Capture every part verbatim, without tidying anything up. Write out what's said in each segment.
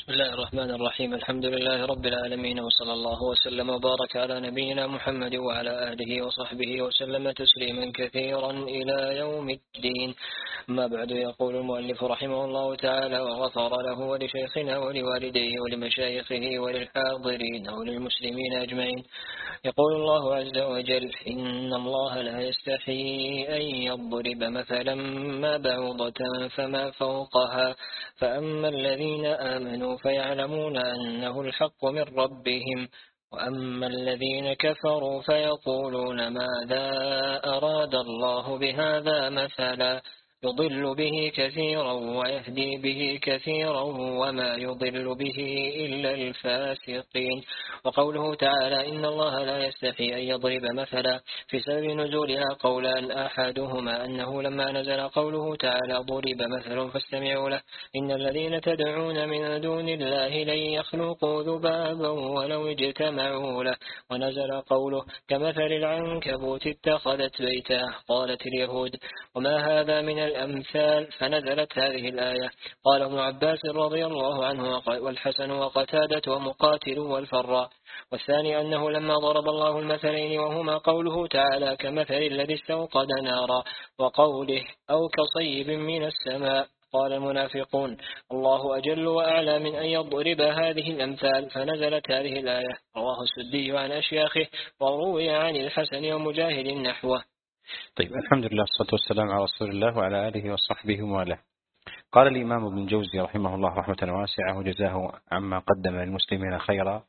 بسم الله الرحمن الرحيم. الحمد لله رب العالمين، وصلى الله وسلم وبارك على نبينا محمد وعلى آله وصحبه وسلم تسليما كثيرا إلى يوم الدين. ما بعد، يقول المؤلف رحمه الله تعالى: وغفر له ولشيخنا ولوالديه ولمشايخه وللحاضرين وللمسلمين أجمعين. يقول الله عز وجل: إن الله لا يستحي أن يضرب مثلا ما بعوضة فما فوقها، فأما الذين آمنوا فيعلمون أنه الحق من ربهم، وأما الذين كفروا فيقولون ماذا أراد الله بهذا مثلا، يضل به كثيرا ويهدي به كثيرا وما يضل به إلا الفاسقين. وقوله تعالى: إن الله لا يستحي أن يضرب مثلا، في سبب نزولها قولان: أحدهما أنه لما نزل قوله تعالى ضرب مثل فاستمعوا له، إن الذين تدعون من دون الله لن يخلقوا ذبابا ولو اجتمعوا له، ونزل قوله: كمثل العنكبوت اتخذت بيتا، قالت اليهود: وما هذا من الأمثال، فنزلت هذه الآية. قال ابن عباس رضي الله عنه والحسن وقتادة ومقاتل والفراء. والثاني أنه لما ضرب الله المثلين وهما قوله تعالى: كمثل الذي استوقد نارا، وقوله: أو كصيب من السماء، قال المنافقون: الله أجل وأعلى من أن يضرب هذه الأمثال، فنزلت هذه الآية. رواه السدي عن أشياخه، وروي عن الحسن ومجاهد نحوه. طيب، الحمد لله والصلاة والسلام على رسول الله وعلى آله وصحبه وله. قال الإمام ابن الجوزي رحمه الله رحمة واسعة وجزاه عما قدم للمسلمين خيرا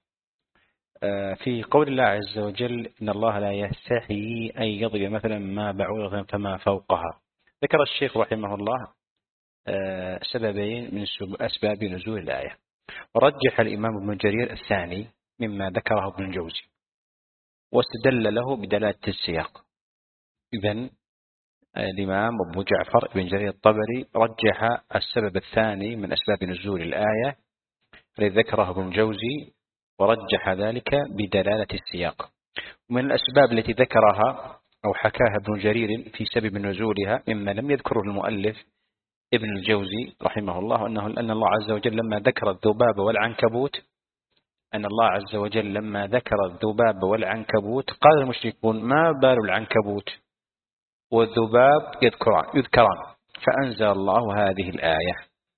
في قول الله عز وجل: إن الله لا يستحي أن يضرب مثلا ما بعوضة فما فوقها. ذكر الشيخ رحمه الله سببين من أسباب نزول الآية، ورجح الإمام ابن جرير الثاني مما ذكره ابن الجوزي، واستدل له بدلالة السياق. إذن الإمام أبو جعفر بن جرير الطبري رجح السبب الثاني من أسباب نزول الآية الذي ذكره ابن الجوزي، ورجح ذلك بدلالة السياق. ومن الأسباب التي ذكرها أو حكاها ابن جرير في سبب نزولها مما لم يذكره المؤلف ابن الجوزي رحمه الله، أنه أن الله عز وجل لما ذكر الذباب والعنكبوت أن الله عز وجل لما ذكر الذباب والعنكبوت قال المشركون: ما بال العنكبوت والذباب يذكران يذكران فأنزل الله هذه الآية.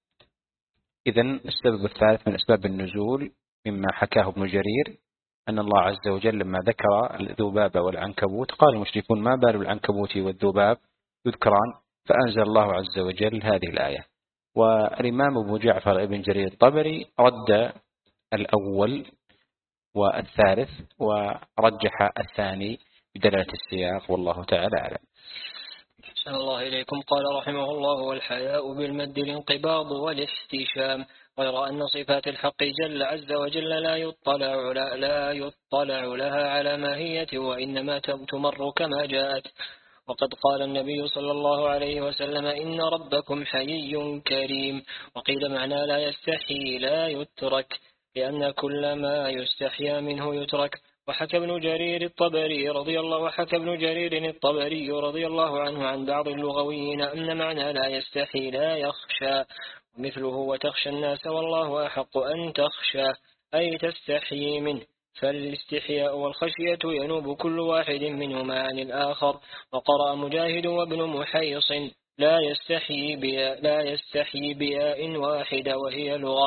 إذن السبب الثالث من أسباب النزول مما حكاه ابن جرير أن الله عز وجل لما ذكر الذباب والعنكبوت قال المشركون: ما بال العنكبوت والذباب يذكران فأنزل الله عز وجل هذه الآية. والإمام أبو جعفر ابن جرير الطبري رد الأول والثالث ورجح الثاني بدلالة السياق، والله تعالى أعلم. أحسن الله إليكم. قال رحمه الله: والحياء بالمد الانقباض والاحتشام، غير أن صفات الحق جل عز وجل لا يطلع لا, لا يطلع لها على ماهية، وإنما تمر كما جاءت. وقد قال النبي صلى الله عليه وسلم: إن ربكم حيي كريم. وقيل معنى لا يستحي لا يترك، لأن كل ما يستحيا منه يترك. وحكى ابن جرير الطبري رضي الله وحكى ابن جرير الطبري رضي الله عنه عن بعض اللغويين أن معنى لا يستحي لا يخشى، ومثله وتخشى الناس والله أحق أن تخشى، أي تستحيي منه. فالاستحياء والخشية ينوب كل واحد منهما عن الآخر. وقرأ مجاهد وابن محيص: لا يستحيي بياء لا يستحيي بياء واحدة وهي لغة.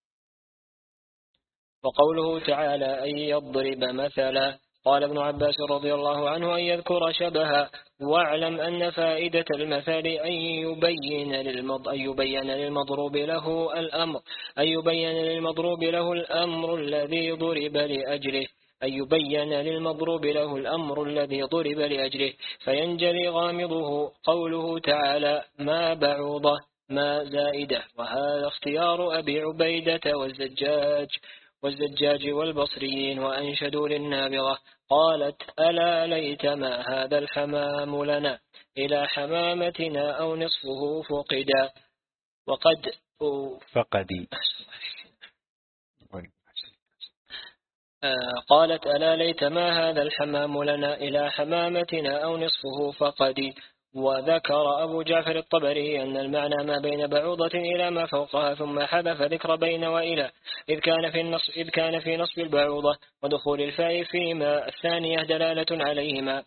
وقوله تعالى: أن يضرب مثلا، قال ابن عباس رضي الله عنه: أن يذكر شبها. واعلم أن فائدة المثال أن يبين للمض... أن يبين للمضروب له الأمر أن يبين للمضروب له الأمر الذي ضرب لأجله أن يبين للمضروب له الأمر الذي ضرب لأجله فينجلي غامضه. قوله تعالى: ما بعوضة ما زائدة، وهذا اختيار أبي عبيدة والزجاج والزجاج والبصريين، وأنشدوا للنابغة: قالت: ألا ليت ما هذا الحمام لنا، إلى حمامتنا أو نصفه فقدا. وقد فقدي قالت: ألا ليت ما هذا الحمام لنا، إلى حمامتنا أو نصفه فقدي. وذكر أبو جعفر الطبري أن المعنى ما بين بعوضة إلى ما فوقها، ثم حذف ذكر بين وإلى إذ كان في النصب إذ كان في نصب البعوضة ودخول الفاء فيما الثانية دلالة عليهما.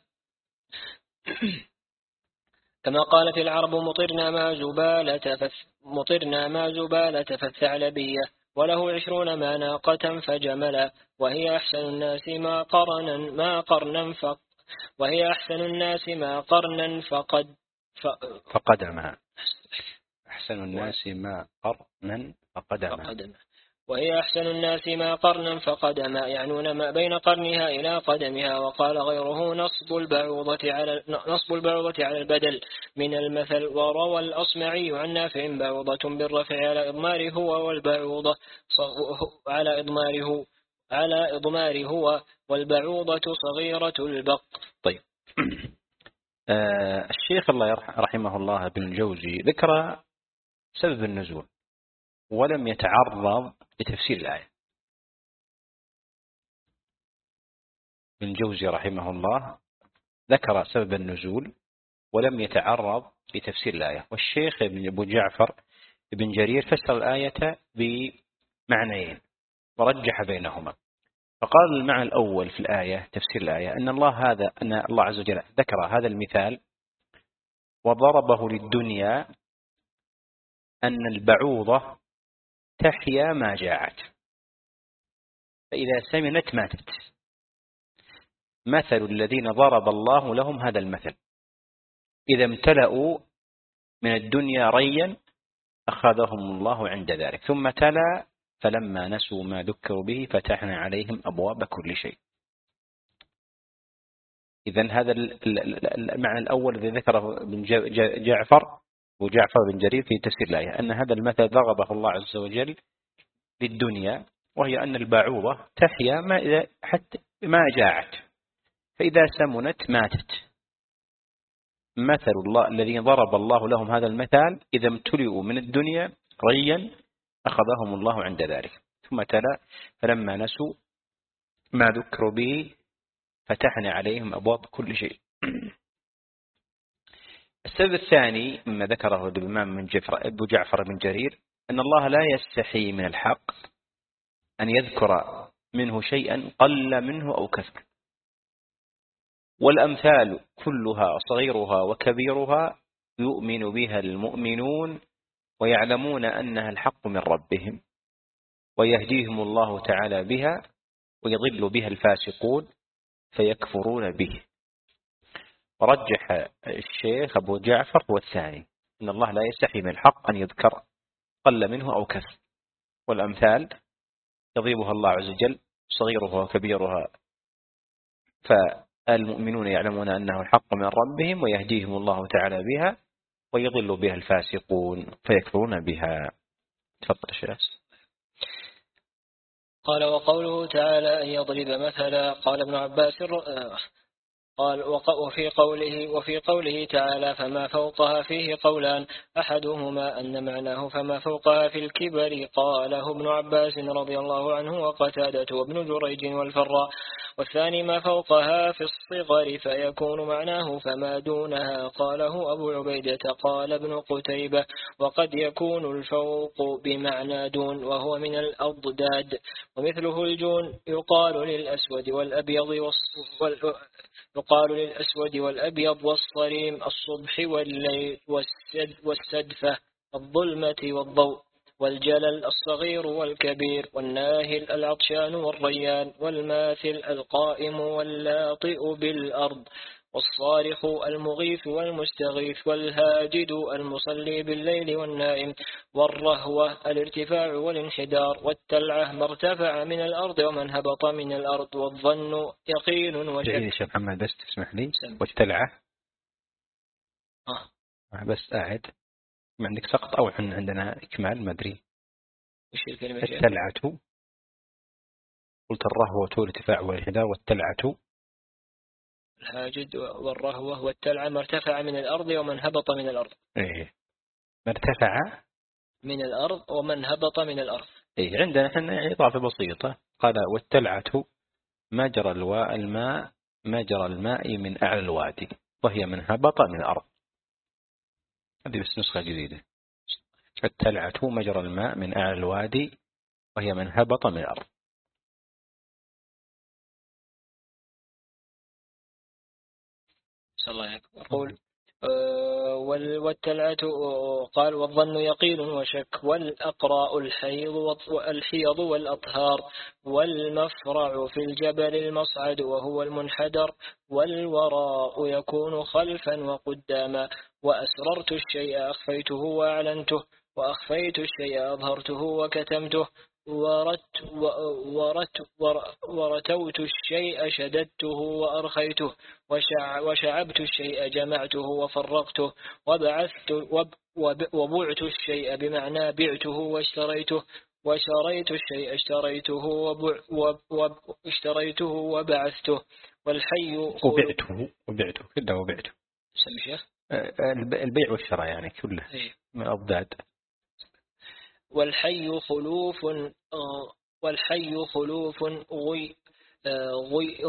كما قالت العرب مطرنا ما زبالة مطرنا ما زبالة فالثعلبية، وله عشرون ما ناقة فجملا، وهي أحسن الناس ما قرنا ما قرنا فق وهي أحسن الناس ما قرنا فقد ف... فقدما أحسن الناس ما قرنا فقدما فقدما وهي أحسن الناس ما قرنا فقدما، يعنون ما بين قرنها إلى قدمها. وقال غيره نصب البعوضة على نصب البعوضة على البدل من المثل. وروى الأصمعي عن نافع بعوضة بالرفع على إضماره هو والبعوضة على إضماره على إضماره هو والبعوضة صغيرة البق. طيب. آه الشيخ الله رحمه الله ابن الجوزي ذكر سبب النزول ولم يتعرض لتفسير الآية. ابن الجوزي رحمه الله ذكر سبب النزول ولم يتعرض لتفسير الآية، والشيخ ابن أبو جعفر ابن جرير فسر الآية بمعنيين ورجح بينهما. فقال المعنى الأول في الآية تفسير الآية أن الله هذا أن الله عز وجل ذكر هذا المثال وضربه للدنيا أن البعوضة تحيا ما جاعت، فإذا سمنت ماتت. مثل الذين ضرب الله لهم هذا المثل إذا امتلأوا من الدنيا ريا أخذهم الله عند ذلك. ثم تلا فلما نسوا ما ذكروا به فتحنا عليهم أبواب كل شيء. إذن هذا المعنى الأول الذي ذكره ابن جعفر وجعفر بن جرير في تفسير الآية أن هذا المثل ضربه الله عز وجل للدنيا، وهي أن البعوضة تحيا ما إذا حتى ما جاعت، فإذا سمنت ماتت. مثل الله الذين ضرب الله لهم هذا المثال إذا امتلئوا من الدنيا ريا أخذهم الله عند ذلك. ثم تلا فلما نسوا ما ذكروا به فتحنا عليهم أبواب كل شيء. السبب الثاني مما ذكره الإمام من جعفر أبو جعفر بن جرير أن الله لا يستحي من الحق أن يذكر منه شيئا قل منه أو كثر، والأمثال كلها صغيرها وكبيرها يؤمن بها المؤمنون ويعلمون أنها الحق من ربهم، ويهديهم الله تعالى بها ويضل بها الفاسقون فيكفرون به. ورجح الشيخ أبو جعفر هو الثاني أن الله لا يستحي من الحق أن يذكر قل منه أو كثر، والأمثال يضربها الله عز وجل صغيرها وكبيرها، فالمؤمنون يعلمون أنه الحق من ربهم ويهديهم الله تعالى بها ويضل بها الفاسقون فيكفرون بها. تفضل الشيخ. قال وقوله تعالى أن يضرب مثلا. قال ابن عباس قال وفي قوله وفي قوله تعالى فما فوقها فيه قولان، أحدهما أن معناه فما فوقها في الكبر، قاله ابن عباس رضي الله عنه وقتادة وابن جريج والفراء، والثاني ما فوقها في الصغر فيكون معناه فما دونها، قاله أبو عبيدة. قال ابن قتيبة وقد يكون الفوق بمعنى دون وهو من الأضداد، ومثله الجون يقال للأسود والأبيض وال يقال للأسود والأبيض والصريم الصبح والليل والسدفة الظلمة والضوء، والجلل الصغير والكبير، والناهل العطشان والريان، والماثل القائم واللاطئ بالأرض، والصارخ المغيث والمستغيث، والهاجد المصلي بالليل والنائم، والرهوة الارتفاع والانحدار، والتلعة ما ارتفع من الأرض ومن هبط من الأرض، والظن يقين وشك. يا شيخ محمد بس تسمح لي. والتلعة آه. بس قاعد ما عندك سقط أو عندنا إكمال ما أدري وش الكلمة؟ التلعة قلت الرهوة والارتفاع والانحدار، والتلعة الهاجد والرهوة والتلعة ما ارتفع من الأرض ومن هبط من الأرض. إيه ما ارتفع من الأرض ومن هبط من الأرض. إيه عندنا احنا إضافة بسيطة. قال والتلعة ما جرى الواء الماء ما جرى الماء من أعلى الوادي، وهي من هبط من الأرض. هذه بس نسخة جديدة. التلعة مجرى الماء من أعلى الوادي وهي من هبط من الأرض. صلى الله عليه وسلم يقول والتلعة قال والظن يقين وشك والأقراء الحيض والحيض والأطهار والمفرع في الجبل المصعد وهو المنحدر والوراء يكون خلفا وقداما وأسررت الشيء أخفيته وأعلنته وأخفيت الشيء أظهرته وكتمته ورت ورت ورتوت الشيء شددته وأرخيته وشع وشعبت الشيء جمعته وفرقته وبعثت وبعت الشيء بمعنى بعته واشتريته وشريت الشيء اشتريته واشتريته وبعثته والحي وبعته وبعته كله وبعته. سمي شيخ البيع والشراء يعني كله من أضداد. والحي خلوف والحي خلوف غي غي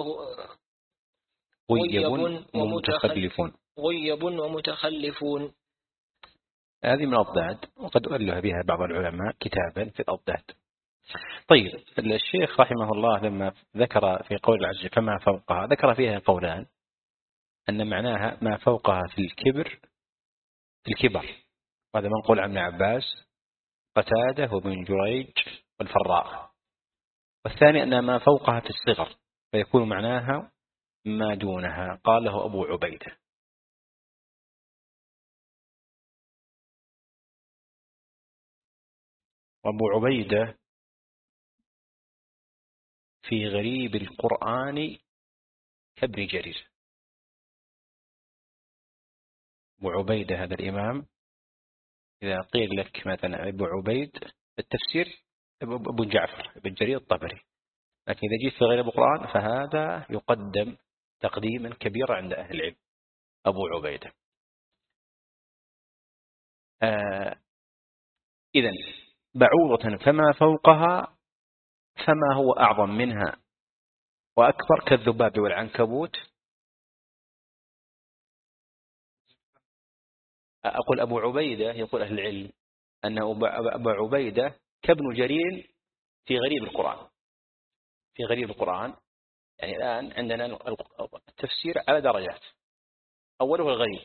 غيب ومتخلفون غيب ومتخلفون. هذه من الأضداد وقد ألف بها بعض العلماء كتابا في الأضداد. طيب الشيخ رحمه الله لما ذكر في قول العز فما فوقها ذكر فيها قولان أن معناها ما فوقها في الكبر في الكبر، وهذا منقول عن ابن عباس قتادة وابن جريج والفراء. والثاني أن ما فوقها في الصغر فيكون معناها ما دونها. قاله أبو عبيدة. وأبو عبيدة في غريب القرآن كابن جرير. أبو عبيدة هذا الإمام إذا قيل لك مثلا أبو عبيد التفسير أبو جعفر بن جرير الطبري، لكن إذا جيت في غريب القرآن فهذا يقدم تقديما كبيرا عند أهل العلم أبو عبيدة. آه إذن بعوضة فما فوقها فما هو أعظم منها وأكبر كالذباب والعنكبوت. أقول أبو عبيدة يقول أهل العلم أنه أبو عبيدة كابن جرير في غريب القرآن. في غريب القرآن يعني الآن عندنا التفسير على درجات، أوله الغريب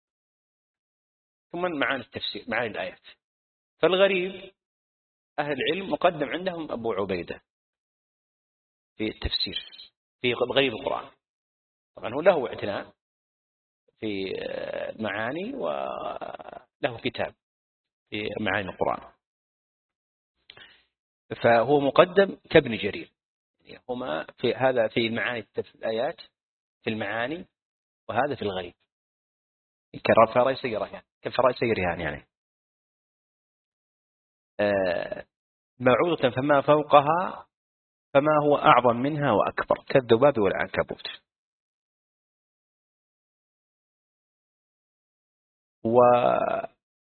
ثم معاني التفسير معاني الآيات. فالغريب أهل العلم مقدم عندهم أبو عبيدة في التفسير في غريب القرآن. طبعا هو له اعتناء في معاني وله كتاب في معاني القرآن، فهو مقدم كابن جرير. يعني هما في هذا في معاني الآيات في المعاني وهذا في الغريب كرفع سيره يعني كفر سيرها يعني آه معوضة فما فوقها فما هو أعظم منها وأكبر كالذباب والعنكبوت. والشيخ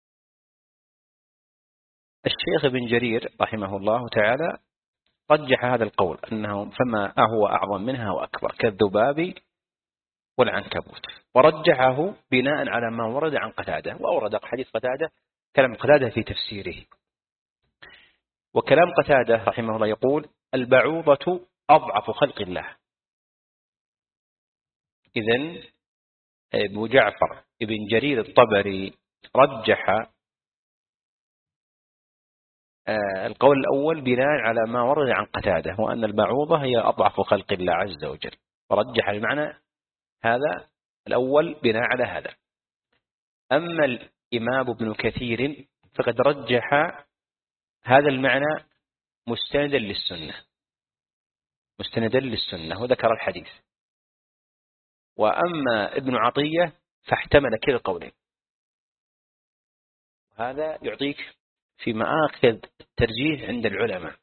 ابن جرير رحمه الله تعالى رجح هذا القول أنه فما هو أعظم منها وأكبر كالذباب والعنكبوت، ورجحه بناء على ما ورد عن قتادة، وأورد حديث قتادة كلام قتادة في تفسيره. وكلام قتادة رحمه الله يقول البعوضة أضعف خلق الله. إذن أبو جعفر ابن جرير الطبري رجح القول الأول بناء على ما ورد عن قتادة وأن البعوضة هي أضعف خلق الله عز وجل، ورجح المعنى هذا الأول بناء على هذا. أما الإمام ابن كثير فقد رجح هذا المعنى مستندا للسنة مستندا للسنة وذكر الحديث. وأما ابن عطية فاحتمل كلا القولين. هذا يعطيك في مآخذ الترجيح عند العلماء.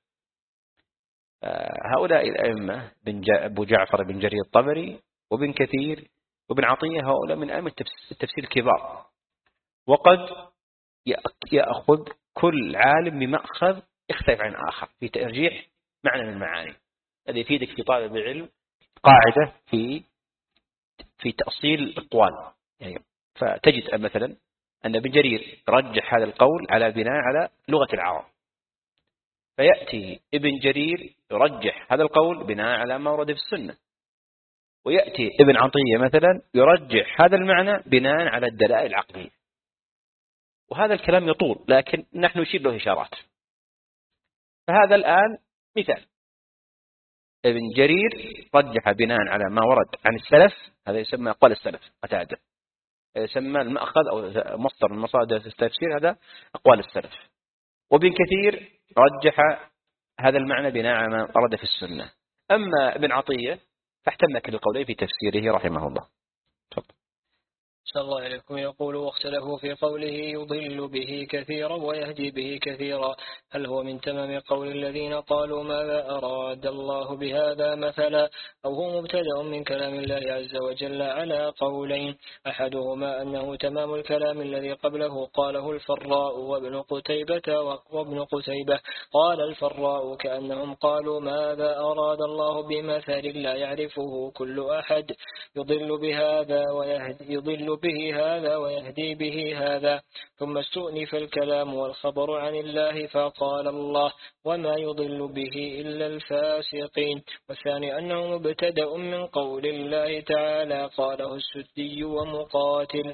هؤلاء الأئمة أبو جعفر بن جرير الطبري وابن كثير وابن عطية هؤلاء من أئمة التفسير الكبار، وقد يأخذ كل عالم بمأخذ يختلف عن آخر في ترجيح معنى من المعاني. الذي يفيدك في طالب العلم قاعدة في في تأصيل الأقوال يعني. فتجد مثلا أن ابن جرير رجح هذا القول على بناء على لغة العرب، فيأتي ابن جرير يرجح هذا القول بناء على ما ورد في السنة، ويأتي ابن عطية مثلا يرجح هذا المعنى بناء على الدلائل العقلية. وهذا الكلام يطول، لكن نحن نشير له إشارات. فهذا الآن مثال، ابن جرير رجح بناء على ما ورد عن السلف، هذا يسمى أقوال السلف، قتادة يسمى المأخذ أو مصدر من مصادر التفسير، هذا أقوال السلف. وابن كثير رجح هذا المعنى بناء على ما ورد في السنة. أما ابن عطية فاحتمل كل القولين في تفسيره رحمه الله. تفضل. صلى الله عليكم. يقول: واختلفوا في قوله يضل به كثيرا ويهدي به كثيرا، هل هو من تمام قول الذين قالوا ماذا أراد الله بهذا مثلا، أو هو مبتدأ من كلام الله عز وجل على قولين، أحدهما أنه تمام الكلام الذي قبله قاله الفراء وابن قتيبة وابن قتيبة قال الفراء كأنهم قالوا ماذا أراد الله بمثل لا يعرفه كل أحد، يضل بهذا ويهدي يضل به هذا ويهدي به هذا. ثم استؤنف الكلام والخبر عن الله فقال الله وما يضل به إلا الفاسقين. والثاني أنه مبتدأ من قول الله تعالى قاله السدي ومقاتل.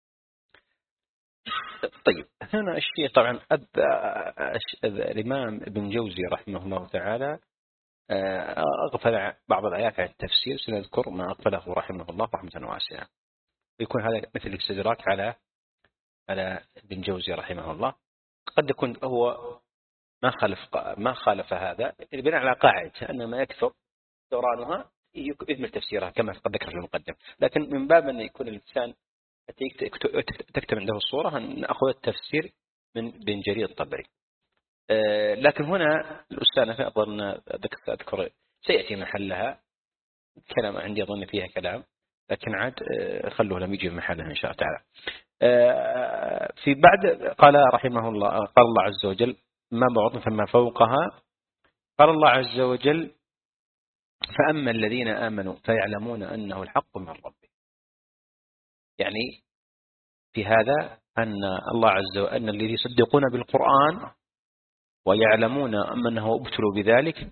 طيب، هنا الشيء طبعا الإمام ابن جوزي رحمه الله تعالى أغفل بعض الآيات على التفسير، سنذكر ما أغفله رحمه الله رحمة واسعة، يكون هذا مثل الاستدراك على على ابن جوزي رحمه الله. قد يكون هو ما خالف ما خالف هذا بناء على قاعدة أن ما يكثر دورانها يكمل تفسيرها كما قد ذكر في المقدم، لكن من باب أن يكون الإنسان تكتب عنده الصورة أن نأخذ التفسير من ابن جرير الطبري. لكن هنا الأستاذ أظن أذكر سيأتي محلها كلام عندي أظن فيها كلام، لكن عاد خلوه لم يجي محلها إن شاء الله تعالى. في بعد قال رحمه الله، قال الله عز وجل ما بعض فما فوقها، قال الله عز وجل فأما الذين آمنوا فيعلمون أنه الحق من ربهم. يعني في هذا أن الله عز وجل أن الذين يصدقون بالقرآن ويعلمون أنه ابتلوا بذلك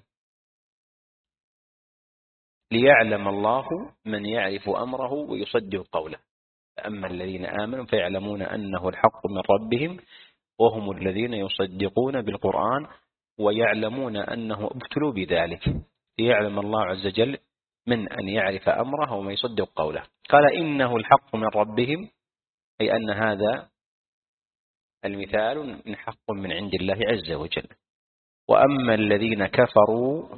ليعلم الله من يعرف أمره ويصدق قوله. أما الذين آمنوا فيعلمون أنه الحق من ربهم وهم الذين يصدقون بالقرآن ويعلمون أنه ابتلوا بذلك ليعلم الله عز وجل من أن يعرف أمره وما يصدق قوله. قال إنه الحق من ربهم، أي أن هذا المثال من حق من عند الله عز وجل. وأما الذين كفروا،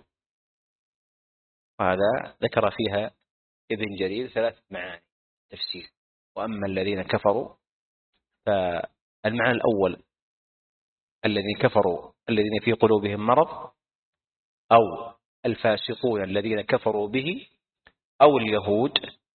هذا ذكر فيها ابن جرير ثلاث معاني تفسير. وأما الذين كفروا، فالمعنى الأول الذين كفروا الذين في قلوبهم مرض، أو الفاسقون الذين كفروا به، أو اليهود،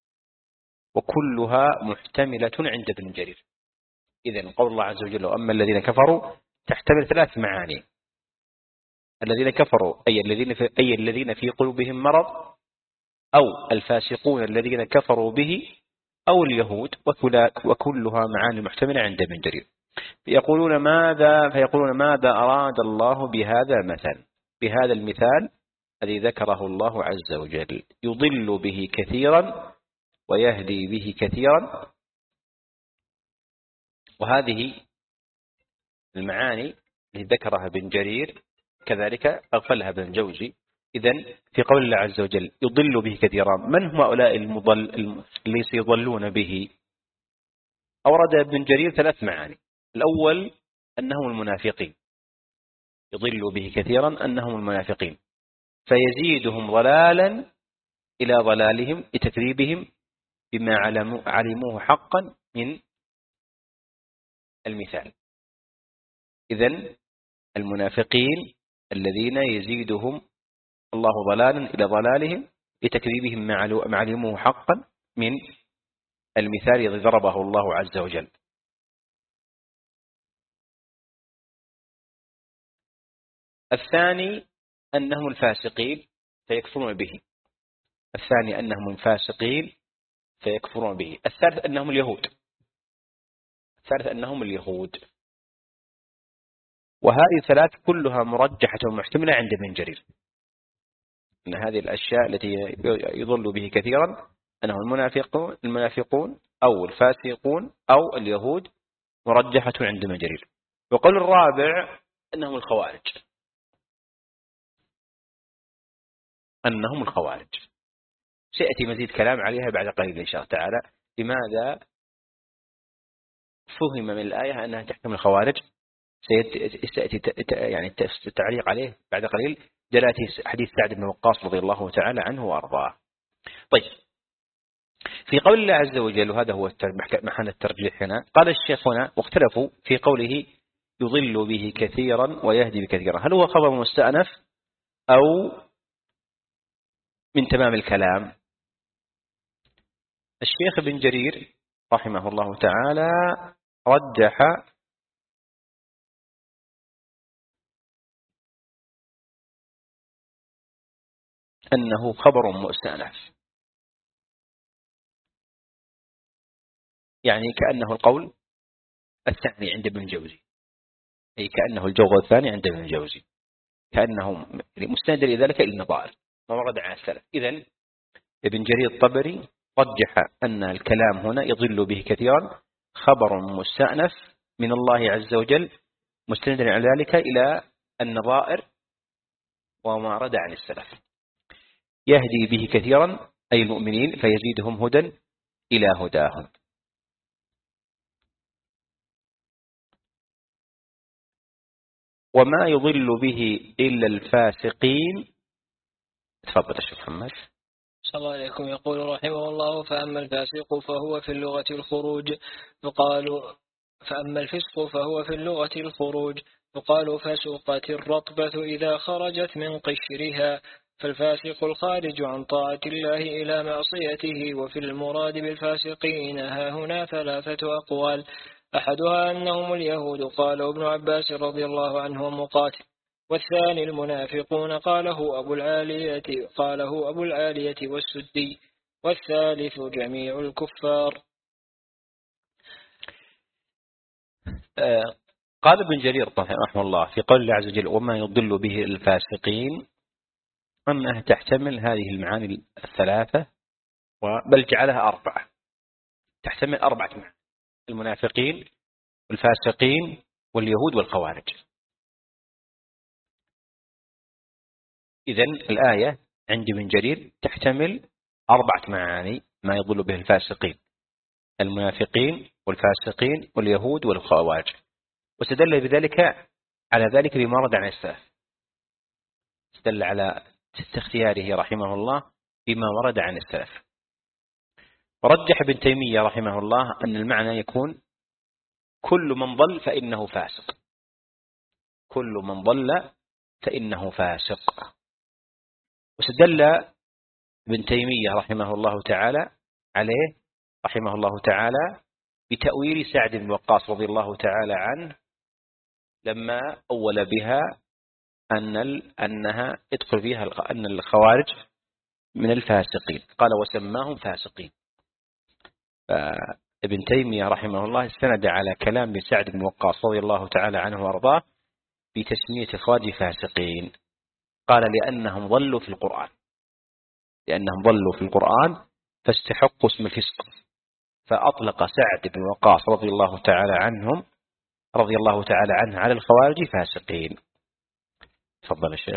وكلها محتملة عند ابن جرير. إذن قول الله عز وجل وأما الذين كفروا تحتمل ثلاث معاني: الذين كفروا أي الذين في, أي الذين في قلوبهم مرض، أو الفاسقون الذين كفروا به، أو اليهود، وكلها معاني محتملة عند ابن جرير. يقولون ماذا فيقولون ماذا أراد الله بهذا مثل، بهذا المثال الذي ذكره الله عز وجل، يضل به كثيرا ويهدي به كثيرا. وهذه المعاني التي ذكرها ابن جرير كذلك أغفلها ابن جوزي. إذن في قول الله عز وجل يضل به كثيرا، من هم هؤلاء المضل اللي سيضلون به؟ أورد ابن جرير ثلاث معاني. الأول أنهم المنافقين، يضل به كثيرا أنهم المنافقين، فيزيدهم ضلالا إلى ضلالهم لتكذيبهم بما علموه حقا من المثال. إذن المنافقين الذين يزيدهم الله ضلالا إلى ضلالهم لتكذيبهم ما علموه حقا من المثال الذي ضربه الله عز وجل. الثاني أنهم الفاسقين فيكفرون به، الثاني أنهم الفاسقين فيكفرون به. الثالث أنهم اليهود، الثالث أنهم اليهود. وهذه الثلاث كلها مرجحة ومحتملة عند ابن جرير، أن هذه الأشياء التي يضل به كثيرا أنه المنافقون المنافقون أو الفاسقون أو اليهود مرجحة عند ابن جرير. وقول الرابع أنهم الخوارج، أنهم الخوارج سيأتي مزيد كلام عليها بعد قليل إن شاء الله تعالى. لماذا فهم من الآية أنها تحكم الخوارج؟ سيأتي يعني التعليق عليه بعد قليل دلالة حديث سعد بن وقاص رضي الله تعالى عنه وأرضاه. طيب، في قول الله عز وجل، وهذا هو محل الترجيح هنا، قال الشيخ هنا واختلفوا في قوله يضل به كثيرا ويهدي بكثيرا، هل هو خبر مستأنف أو من تمام الكلام؟ الشيخ ابن جرير رحمه الله تعالى رجح أنه خبر مستأنف، يعني كأنه القول الثاني عند ابن الجوزي، أي كأنه الجوغ الثاني عند ابن الجوزي، كأنه مستند لذلك إلى النظائر ما ورد عن السلف. إذن ابن جرير الطبري رجح أن الكلام هنا يضل به كثيرا خبر مستأنف من الله عز وجل، مستندا على ذلك إلى النظائر وما ورد عن السلف. يهدي به كثيرا أي المؤمنين فيزيدهم هدى إلى هداهم. وما يضل به إلا الفاسقين. تفضل الشيخ محمد. صلى الله عليكم. يقول رحمه الله: فأما الفاسق فهو في اللغة الخروج، يقال فأما الفسق فهو في اللغة الخروج يقال فسقت الرطبة إذا خرجت من قشرها، فالفاسق الخارج عن طاعة الله إلى معصيته. وفي المراد بالفاسقين ها هنا ثلاثة أقوال، أحدها أنهم اليهود قاله ابن عباس رضي الله عنه ومقاتل، والثاني المنافقون قاله أبو العالية قاله أبو العالية والسدي، والثالث جميع الكفار. آه قال ابن جرير رحمه الله في قول الله عز وجل: وما يضل به الفاسقين، أنها تحتمل هذه المعاني الثلاثة، بل جعلها أربعة، تحتمل أربعة معاني: المنافقين والفاسقين واليهود والخوارج. إذن الآية عند ابن جرير تحتمل أربعة معاني: ما يضل به الفاسقين، المنافقين والفاسقين واليهود والخوارج، واستدل بذلك على ذلك بما ورد عن السلف، استدل على اختياره رحمه الله بما ورد عن السلف. ورجح ابن تيمية رحمه الله أن المعنى يكون كل من ضل فإنه فاسق، كل من ضل فإنه فاسق. واستدل ابن تيمية رحمه الله تعالى عليه رحمه الله تعالى بتأويل سعد بن وقاص رضي الله تعالى عنه لما أول بها أن أنها ادخل فيها أن الخوارج من الفاسقين، قال وسماهم فاسقين. فابن تيمية رحمه الله استند على كلام سعد بن وقاص رضي الله تعالى عنه وارضاه بتسمية الخوارج فاسقين، قال لأنهم ضلوا في القرآن، لأنهم ضلوا في القرآن فاستحقوا اسم الفسق، فأطلق سعد بن وقاص رضي الله تعالى عنهم رضي الله تعالى عنه على الخوارج فاسقين. تفضل الشيخ.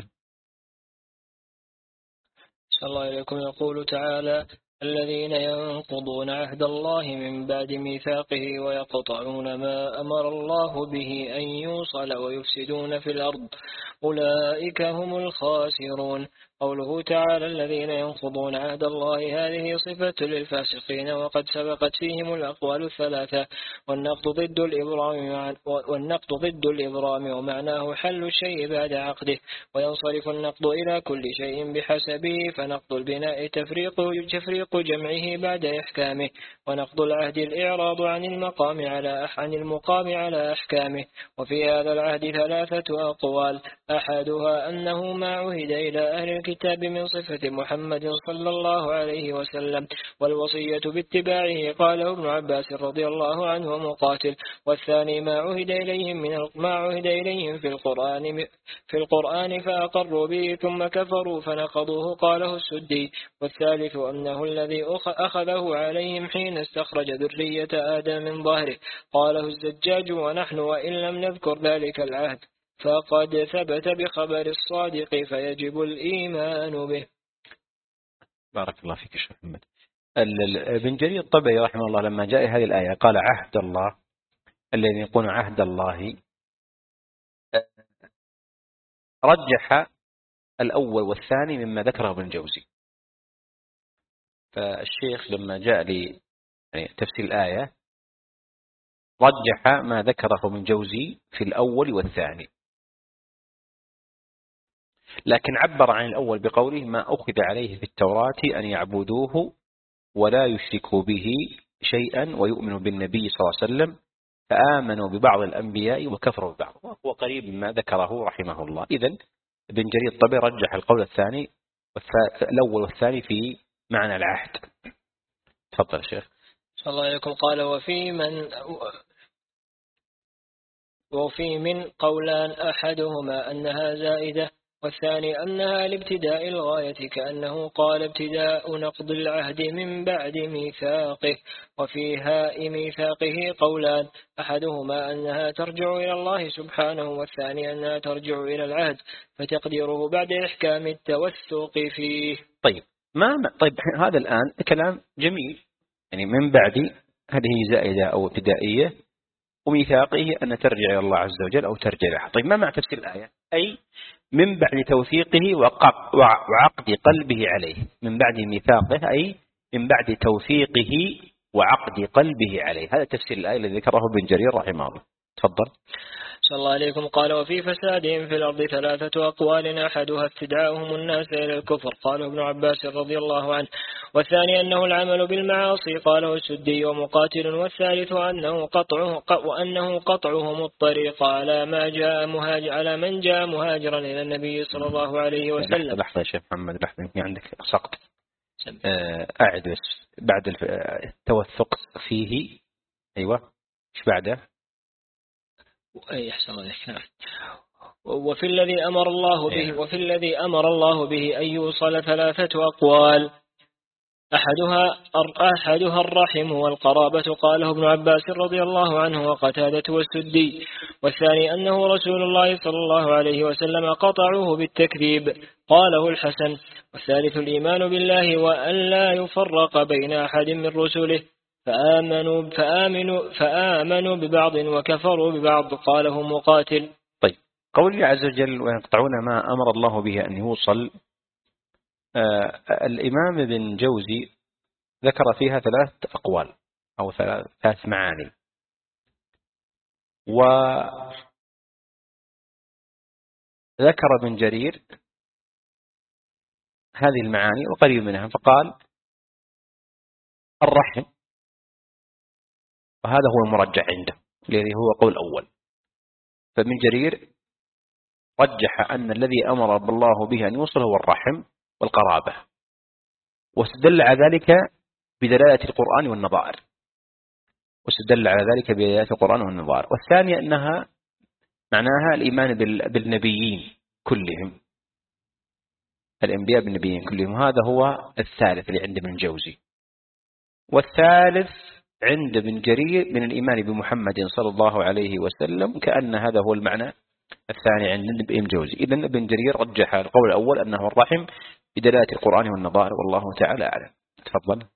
صلى الله عليكم. يقول تعالى: الذين ينقضون عهد الله من بعد ميثاقه ويقطعون ما أمر الله به أن يوصل ويفسدون في الأرض أولئك هم الخاسرون. قوله تعالى: الذين ينقضون عهد الله، هذه صفة للفاسقين، وقد سبقت فيهم الأقوال الثلاثة. والنقض ضد الإبرام والنقض ضد الإبرام ومعناه حل الشيء بعد عقده، وينصرف النقض إلى كل شيء بحسبه، فنقض البناء تفريق تفريق جمعه بعد إحكامه، ونقض العهد الإعراض عن المقام على عن المقام على أحكامه. وفي هذا العهد ثلاثة أقوال، أحدها أنه ما عهد إلى أهل الكتاب من صفة محمد صلى الله عليه وسلم، والوصية باتباعه قاله ابن عباس رضي الله عنه ومقاتل. والثاني ما عهد إليهم من ما عهد إليهم في القرآن في القرآن فأقروا به ثم كفروا فنقضوه قاله السدي. والثالث أنه الذي أخذه عليهم حين استخرج ذرية آدم من ظهره قاله الزجاج. ونحن وإن لم نذكر ذلك العهد فقد ثبت بخبر الصادق فيجب الإيمان به. بارك الله فيك شيخ محمد. ابن جرير الطبري رحمه الله لما جاء هذه الآية قال عهد الله الذي يقول عهد الله، رجح الأول والثاني مما ذكره ابن الجوزي. فالشيخ لما جاء لي يعني تفسير الآية رجح ما ذكره ابن الجوزي في الأول والثاني، لكن عبر عن الأول بقوله ما أخذ عليه في التوراة أن يعبدوه ولا يشركوا به شيئا ويؤمنوا بالنبي صلى الله عليه وسلم فآمنوا ببعض الأنبياء وكفروا ببعض، وهو قريب مما ذكره رحمه الله. إذن ابن جرير الطبري رجح القول الثاني الأول والثاني في معنى العهد. تفضل شيخ. صلى الله عليكم. قال وفي من وفي من قولان أحدهما أنها زائدة والثاني أنها لابتداء الغاية كأنه قال ابتداء نقض العهد من بعد ميثاقه. وفي هاء ميثاقه قولان أحدهما أنها ترجع إلى الله سبحانه والثاني أنها ترجع إلى العهد فتقديره بعد إحكام التوثق فيه. طيب ما طيب هذا الآن كلام جميل، يعني من بعد هذه زائدة أو ابتدائية وميثاقه أن ترجع إلى الله عز وجل أو ترجع له. طيب ما معنى تفسير الآية؟ أي من بعد توثيقه وعقد قلبه عليه، من بعد ميثاقه أي من بعد توثيقه وعقد قلبه عليه. هذا تفسير الآية الذي ذكره ابن جرير رحمه الله. تفضل. صلى الله عليكم. قال وفي فسادهم في الأرض ثلاثة أقوال أحدها استدعاؤهم الناس إلى الكفر قاله ابن عباس رضي الله عنه، والثاني أنه العمل بالمعاصي قاله السدي ومقاتل، والثالث أنه قطعه وأنه قطعهم الطريق على ما جاء مهاجر على من جاء مهاجرا إلى النبي صلى الله عليه وسلم. لحظة يا شيخ محمد، لحظة عندك سقط. أعد بس بعد التوثق فيه. أيوة إيش بعده؟ أي أحسن الله. نعم. وفي الذي أمر الله به وفي الذي أمر الله به أن يوصل ثلاثة أقوال أحدها أحدها الرحم والقرابة قاله ابن عباس رضي الله عنه وقتادة والسدي، والثاني أنه رسول الله صلى الله عليه وسلم قطعوه بالتكذيب قاله الحسن، والثالث الإيمان بالله وأن لا يفرق بين أحد من رسله فآمنوا فآمنوا فآمنوا ببعض وكفروا ببعض قاله مقاتل. طيب قول الله عز وجل ويقطعون ما أمر الله به أن يوصل، آه الإمام ابن جوزي ذكر فيها ثلاث أقوال أو ثلاث معاني، وذكر ابن جرير هذه المعاني وقريب منها فقال الرحم، وهذا هو المرجح عنده الذي هو قول أول. فابن جرير رجح أن الذي أمر بالله به أن يوصل هو الرحم والقرابة، واستدل على ذلك بدلالة القرآن والنظائر واستدل على ذلك بدلالة القرآن والنظائر. والثانية أنها معناها الإيمان بالنبيين كلهم، الأنبياء بالنبيين كلهم، هذا هو الثالث اللي عند ابن جوزي. والثالث عند ابن جرير من الإيمان بمحمد صلى الله عليه وسلم، كأن هذا هو المعنى الثاني عند ابن جوزي. إذن ابن جرير رجح القول الأول أنه الرحم بدلالة القرآن والنظائر، والله تعالى أعلم. تفضل.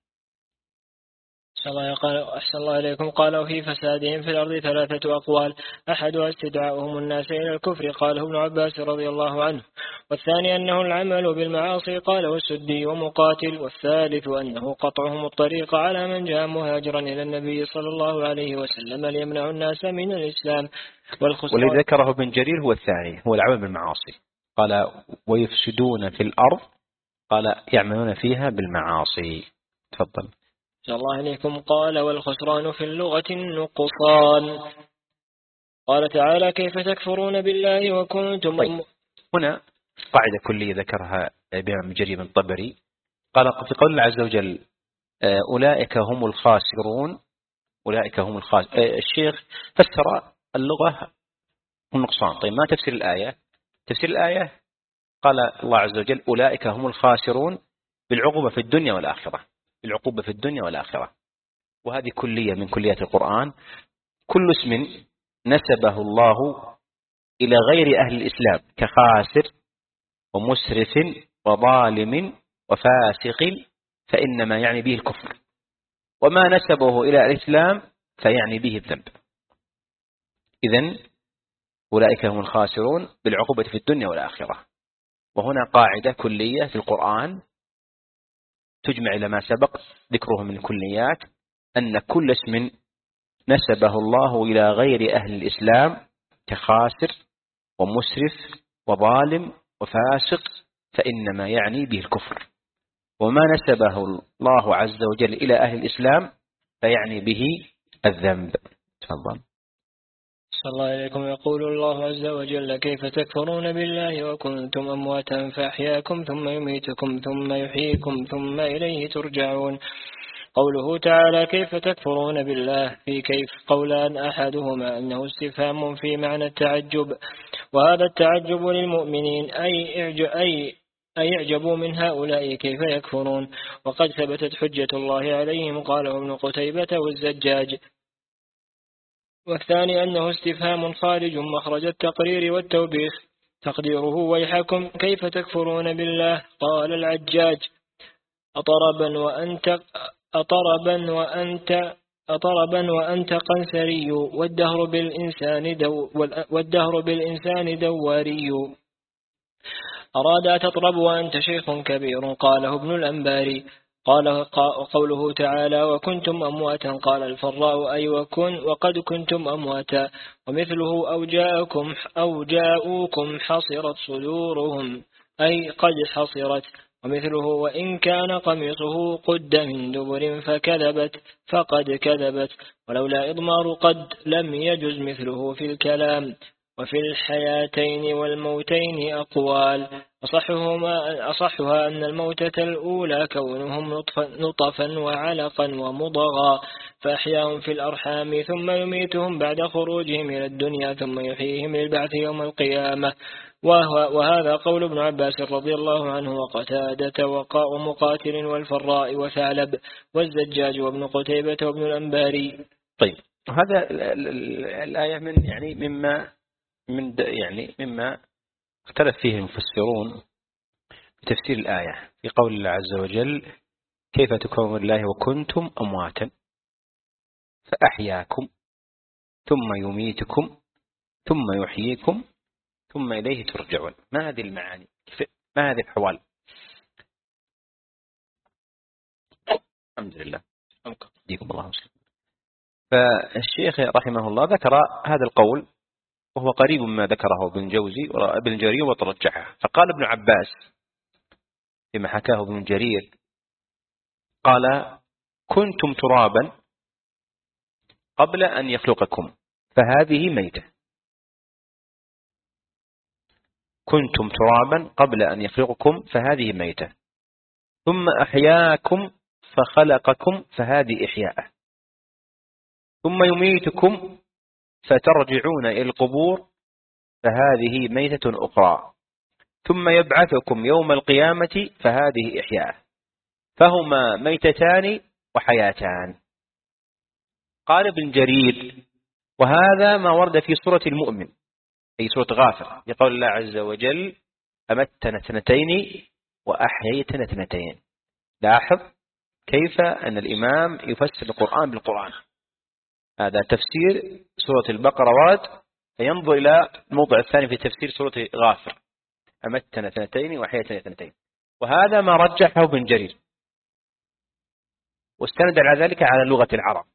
أحسن الله عليكم. قالوا في فسادهم في الأرض ثلاثة أقوال أحدها استدعاؤهم الناس إلى الكفر قاله ابن عباس رضي الله عنه، والثاني أنه العمل بالمعاصي قاله السدي ومقاتل، والثالث أنه قطعهم الطريق على من جاء مهاجرا إلى النبي صلى الله عليه وسلم ليمنع الناس من الإسلام. والذي ذكره ابن جرير هو الثاني، هو العمل بالمعاصي. قال ويفسدون في الأرض، قال يعملون فيها بالمعاصي. تفضل. صلى الله عليكم. قال والخسران في اللغة النقصان. قال تعالى كيف تكفرون بالله وكنتم طيب. هنا قاعدة كلية ذكرها ابن جرير بن الطبري، قال في قول الله عز وجل أولئك هم الخاسرون، أولئك هم الخاسرون. الشيخ فسر اللغة النقصان. طيب ما تفسير الآية؟ تفسير الآية قال الله عز وجل أولئك هم الخاسرون بالعقوبة في الدنيا والآخرة، بالعقوبة في الدنيا والآخرة. وهذه كلية من كليات القرآن. كل اسم نسبه الله إلى غير أهل الإسلام كخاسر ومسرف وظالم وفاسق فإنما يعني به الكفر، وما نسبه إلى الإسلام فيعني به الذنب. إذن أولئك هم الخاسرون بالعقوبة في الدنيا والآخرة. وهنا قاعدة كلية في القرآن تجمع إلى ما سبق ذكره من كليات، أن كل اسم نسبه الله إلى غير أهل الإسلام كخاسر ومسرف وظالم وفاسق فإنما يعني به الكفر، وما نسبه الله عز وجل إلى أهل الإسلام فيعني به الذنب. تفضل. صلى الله عليكم. يقول الله عز وجل كيف تكفرون بالله وكنتم أمواتا فأحياكم ثم يميتكم ثم يحييكم ثم إليه ترجعون. قوله تعالى كيف تكفرون بالله في كيف قولان، أحدهما أنه استفهام في معنى التعجب، وهذا التعجب للمؤمنين أي أي أي يعجبوا من هؤلاء كيف يكفرون، وقد ثبتت حجة الله عليهم قاله ابن قتيبة والزجاج. والثاني أنه استفهام خارج مخرج التقرير والتوبيخ، تقديره ويحكم كيف تكفرون بالله. قال العجاج أطربا وأنت أطربا وأنت أطربا وأنت قنسري والدهر بالإنسان دو والدهر بالإنسان دواري. أراد أتطرب وأنت شيخ كبير، قاله ابن الأنباري. قال قوله تعالى وكنتم أمواتا، قال الفراء أي وكن وقد كنتم أمواتا، ومثله أو جاءكم أو جاءوكم حصرت صدورهم أي قد حصرت، ومثله وإن كان قميصه قد من دبر فكذبت فقد كذبت، ولولا إضمار قد لم يجز مثله في الكلام. وفي الحياتين والموتين أقوال، أصحهما أصحها أن الموتة الأولى كونهم نطفا وعلقا ومضغا، فأحياهم في الأرحام ثم يميتهم بعد خروجهم إلى الدنيا ثم يحييهم للبعث يوم القيامة. وهذا قول ابن عباس رضي الله عنه وقتادة ومقاتل والفراء وثعلب والزجاج وابن قتيبة وابن الأنباري. طيب هذا الآية من يعني مما من يعني مما اختلف فيه المفسرون بتفسير الآية في قول الله عز وجل كيف تكفرون بالله وكنتم أمواتا فأحياكم ثم يميتكم ثم يحييكم ثم إليه ترجعون. ما هذه المعاني؟ ما هذه الحوال؟ الحمد لله ديكم الله مسلم. فالشيخ رحمه الله ذكر هذا القول وهو قريب مما ذكره ابن جوزي وابن جرير وترجحه. فقال ابن عباس فيما حكاه ابن جرير قال كنتم ترابا قبل أن يخلقكم فهذه ميتة، كنتم ترابا قبل أن يخلقكم فهذه ميتة، ثم أحياكم فخلقكم فهذه إحياء، ثم يميتكم فترجعون إلى القبور فهذه ميتة أخرى، ثم يبعثكم يوم القيامة فهذه إحياء، فهما ميتتان وحياتان. قال ابن جرير وهذا ما ورد في سورة المؤمن أي سورة غافر يقول الله عز وجل أمتنا اثنتين وأحييتنا اثنتين. لاحظ كيف أن الإمام يفسر القرآن بالقرآن. هذا تفسير سورة البقرة ورد، فينظر إلى الموضع الثاني في تفسير سورة غافر أمتنا اثنتين وأحييتنا اثنتين، وهذا ما رجحه ابن جرير واستند على ذلك على لغة العرب.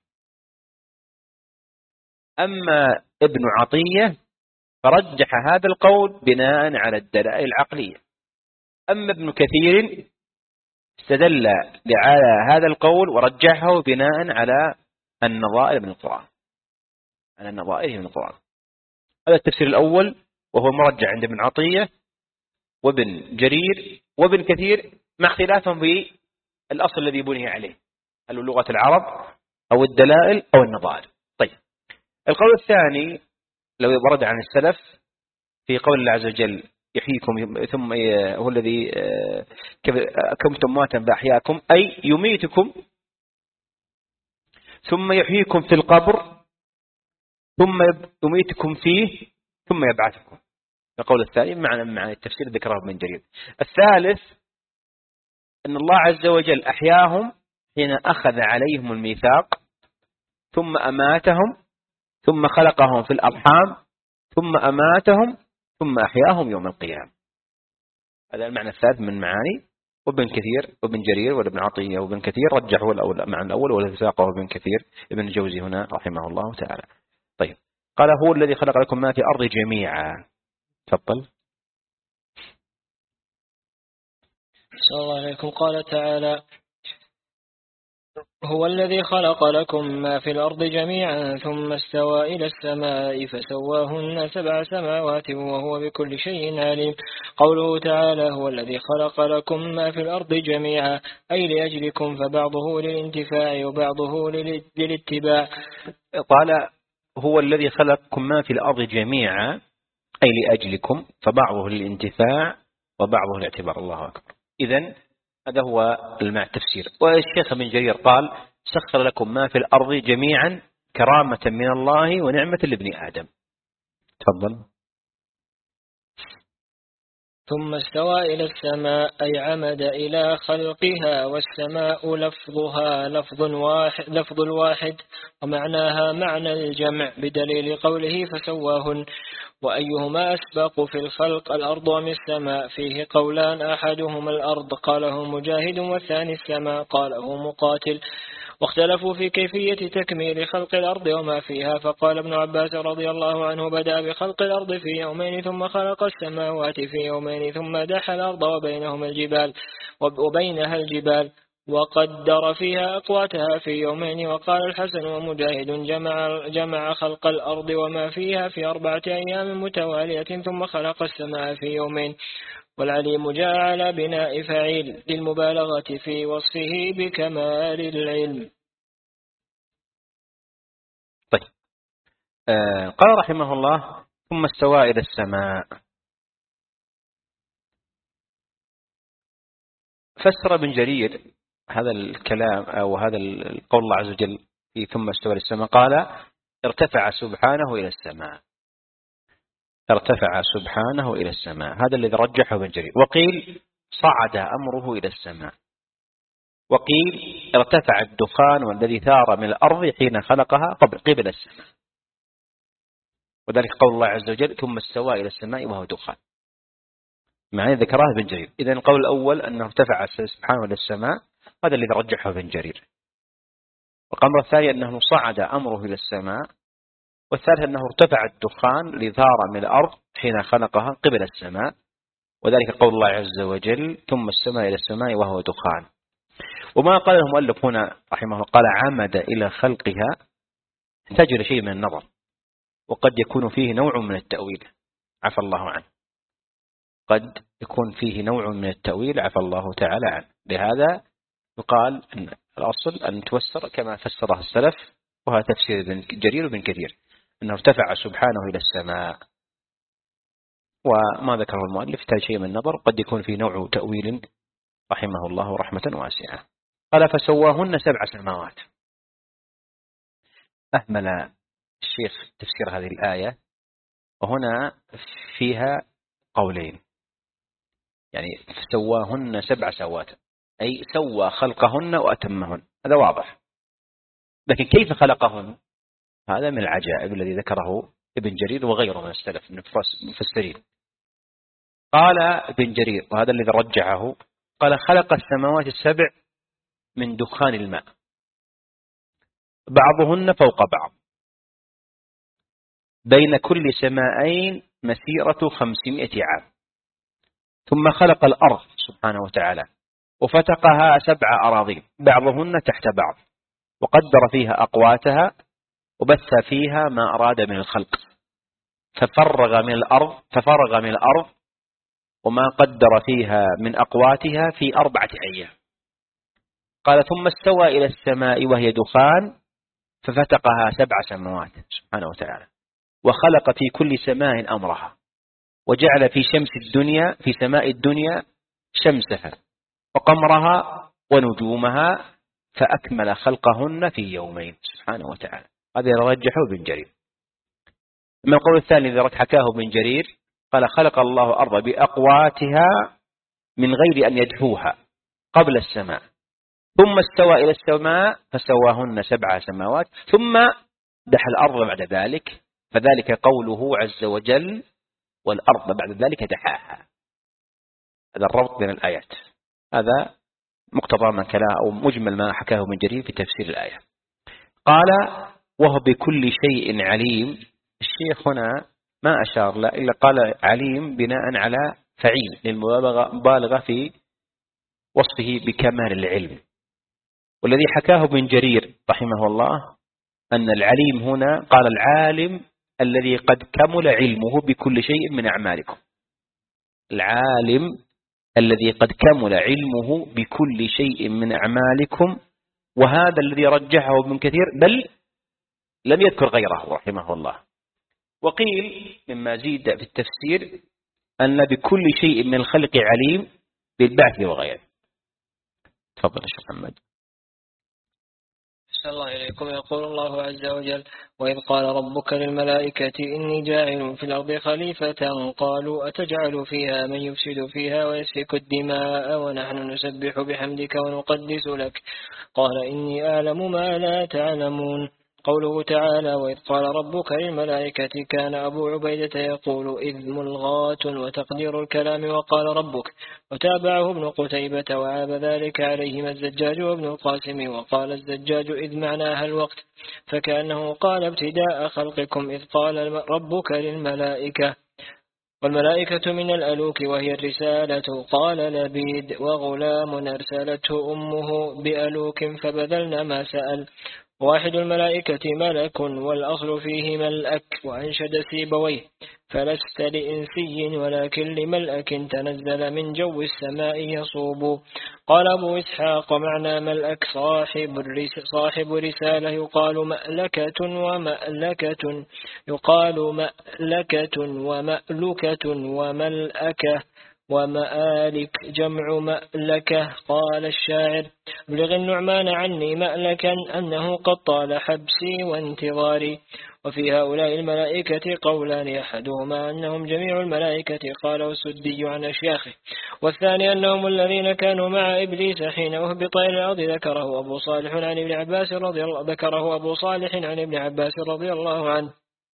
أما ابن عطية فرجح هذا القول بناء على الدلائل العقلية. أما ابن كثير استدل على هذا القول ورجحه بناء على النظائر من القرآن، على النظائر من القرآن. هذا التفسير الأول وهو مرجع عند ابن عطية، وابن جرير وابن كثير مع اختلافهم في الأصل الذي بني عليه، هل لغة العرب أو الدلائل أو النظائر. طيب القول الثاني لو ورد عن السلف في قول الله عز وجل يحييكم ثم هو الذي كنتم مواتا فأحياكم، أي يميتكم ثم يحييكم في القبر ثم يميتكم فيه ثم يبعثكم. القول الثاني معنى معنى التفسير ذكره ابن جرير. الثالث أن الله عز وجل أحياهم حين أخذ عليهم الميثاق ثم أماتهم ثم خلقهم في الأرحام ثم أماتهم ثم أحياهم يوم القيامة. هذا المعنى الثالث من معاني. وابن كثير وابن جرير وابن عطية وابن كثير رجحوا المعنى الأول والذي ساقه ابن كثير ابن الجوزي هنا رحمه الله تعالى. طيب قال هو الذي خلق لكم ما في الأرض جميعا. تفضل. صلى الله عليكم. قال تعالى هو الذي خلق لكم ما في الأرض جميعا ثم استوى إلى السماء فسواهن سبع سماوات وهو بكل شيء عليم. قوله تعالى هو الذي خلق لكم ما في الأرض جميعا أي لأجلكم، فبعضه للانتفاع وبعضه للاتباع. قال هو الذي خلقكم ما في الأرض جميعا أي لأجلكم، فبعضه للانتفاع وبعضه للاعتبار. الله أكبر. إذن هذا هو المعنى التفسير. والشيخ ابن جرير قال سخر لكم ما في الأرض جميعا كرامة من الله ونعمة لابن آدم. تفضل. ثم استوى إلى السماء أي عمد إلى خلقها، والسماء لفظها لفظ واحد, لفظ الواحد ومعناها معنى الجمع بدليل قوله فسواهن. وأيهما أسبق في الخلق الأرض أم السماء؟ فيه قولان، أحدهما الأرض قاله مجاهد والثاني السماء قاله مقاتل. واختلفوا في كيفية تكميل خلق الأرض وما فيها، فقال ابن عباس رضي الله عنه بدأ بخلق الأرض في يومين ثم خلق السماوات في يومين ثم دحى الأرض وبينهما الجبال وبينها الجبال وقدر فيها أقواتها في يومين. وقال الحسن ومجاهد جمع, جمع خلق الأرض وما فيها في أربعة أيام متوالية ثم خلق السماء في يومين. والعليم جاء على بناء فعيل للمبالغة في وصفه بكمال العلم. طيب آه قال رحمه الله ثم استوى إلى السماء. فسر ابن جرير هذا الكلام أو هذا القول الله عز وجل في ثم استوى إلى السماء قال ارتفع سبحانه إلى السماء. ارتفع سبحانه إلى السماء، هذا الذي رجحه ابن جرير. وقيل صعد أمره إلى السماء، وقيل ارتفع الدخان والذي ثار من الأرض حين خلقها قبل السماء، وذلك قول الله عز وجل ثم استوى إلى السماء وهو دخان، معنى ذكرها ابن جرير. إذن القول الأول أنه ارتفع سبحانه إلى السماء، هذا الذي رجحه ابن جرير. والأمر الثاني أنه صعد أمره إلى السماء، والثالث أنه ارتفع الدخان لثار من الأرض حين خلقها قبل السماء، وذلك قول الله عز وجل ثم السماء إلى السماء وهو دخان. وما قال المؤلف هنا رحمه الله قال عمد إلى خلقها يحتاج إلى شيء من النظر، وقد يكون فيه نوع من التأويل عفى الله عنه، قد يكون فيه نوع من التأويل عفى الله تعالى عنه. لهذا يقال أن الأصل أن تفسر كما فسره السلف، وهذا تفسير ابن جرير وابن كثير، أنه ارتفع سبحانه إلى السماء. وما ذكره المؤلف يحتاج شيء من النظر، قد يكون فيه نوع تأويل رحمه الله رحمة واسعة. قال فسواهن سبع سماوات. أهمل الشيخ تفسير هذه الآية، وهنا فيها قولين، يعني سواهن سبع سوات أي سوى خلقهن وأتمهن، هذا واضح. لكن كيف خلقهن هذا من العجائب الذي ذكره ابن جرير وغيره من السلف من المفسرين. قال ابن جرير وهذا الذي رجعه، قال خلق السماوات السبع من دخان الماء بعضهن فوق بعض بين كل سماءين مسيرة خمسمائة عام، ثم خلق الأرض سبحانه وتعالى وفتقها سبع أراضين بعضهن تحت بعض، وقدر فيها أقواتها وبث فيها ما أراد من الخلق، ففرغ من الأرض ففرغ من الأرض وما قدر فيها من أقواتها في أربعة أيام. قال ثم استوى إلى السماء وهي دخان ففتقها سبع سماوات سبحانه وتعالى، وخلق في كل سماء أمرها، وجعل في شمس الدنيا في سماء الدنيا شمسها وقمرها ونجومها فأكمل خلقهن في يومين سبحانه وتعالى. هذا رجحه ابن جرير. أما القول الثاني الذي حكاه ابن جرير قال خلق الله الأرض بأقواتها من غير أن يدحوها قبل السماء، ثم استوى إلى السماء فسواهن سبع سماوات ثم دح الأرض بعد ذلك، فذلك قوله عز وجل والأرض بعد ذلك دحاها. هذا الربط بين الآيات، هذا مقتضى ما كلاه أو مجمل ما حكاه ابن جرير في تفسير الآية. قال وهو بكل شيء عليم. الشيخ هنا ما أشار لا إلا قال عليم بناء على فعيل للمبالغة في وصفه بكمال العلم. والذي حكاه ابن جرير رحمه الله أن العليم هنا قال العالم الذي قد كمل علمه بكل شيء من أعمالكم. العالم الذي قد كمل علمه بكل شيء من أعمالكم، وهذا الذي رجحه ابن كثير بل لم يذكر غيره رحمه الله. وقيل مما زيد في التفسير أن بكل شيء من الخلق عليم بالبعث وغيره. تفضل يا شيخ محمد. صلى الله إليكم. يقول الله عز وجل وإذ قال ربك للملائكة إني جاعل في الأرض خليفة قالوا أتجعل فيها من يفسد فيها ويسفك الدماء ونحن نسبح بحمدك ونقدس لك قال إني أعلم ما لا تعلمون. قوله تعالى وإذ قال ربك للملائكة كان أبو عبيدة يقول إذ ملغاة وتقدير الكلام وقال ربك، وتابعه ابن قتيبة وعاب ذلك عليهما الزجاج وابن القاسم، وقال الزجاج إذ معناها الوقت، فكأنه قال ابتداء خلقكم إذ قال ربك للملائكة، والملائكة من الألوك وهي الرسالة. قال لبيد وغلام أرسلته أمه بألوك فبذلنا ما سأل. واحد الملائكة ملك والأصل فيه ملأك. وأنشد سيبويه فلست لإنسي ولكن لملأك تنزل من جو السماء يصوب. قال أبو إسحاق معنى ملأك صاحب, صاحب رسالة يقال مألكة ومألكة يقال مألكة ومألكة وملأكة ومآلك جمع مألكة. قال الشاعر بلغ النعمان عني مألكا أنه قد طال حبسي وانتظاري. وفي هؤلاء الملائكة قولان أحدهما أنهم جميع الملائكة قاله السدي عن أشياخه، والثاني أنهم الذين كانوا مع إبليس حين أهبط إلى الأرض. ذكره أبو صالح عن ابن عباس رضي الله ذكره أبو صالح عن ابن عباس رضي الله عنه،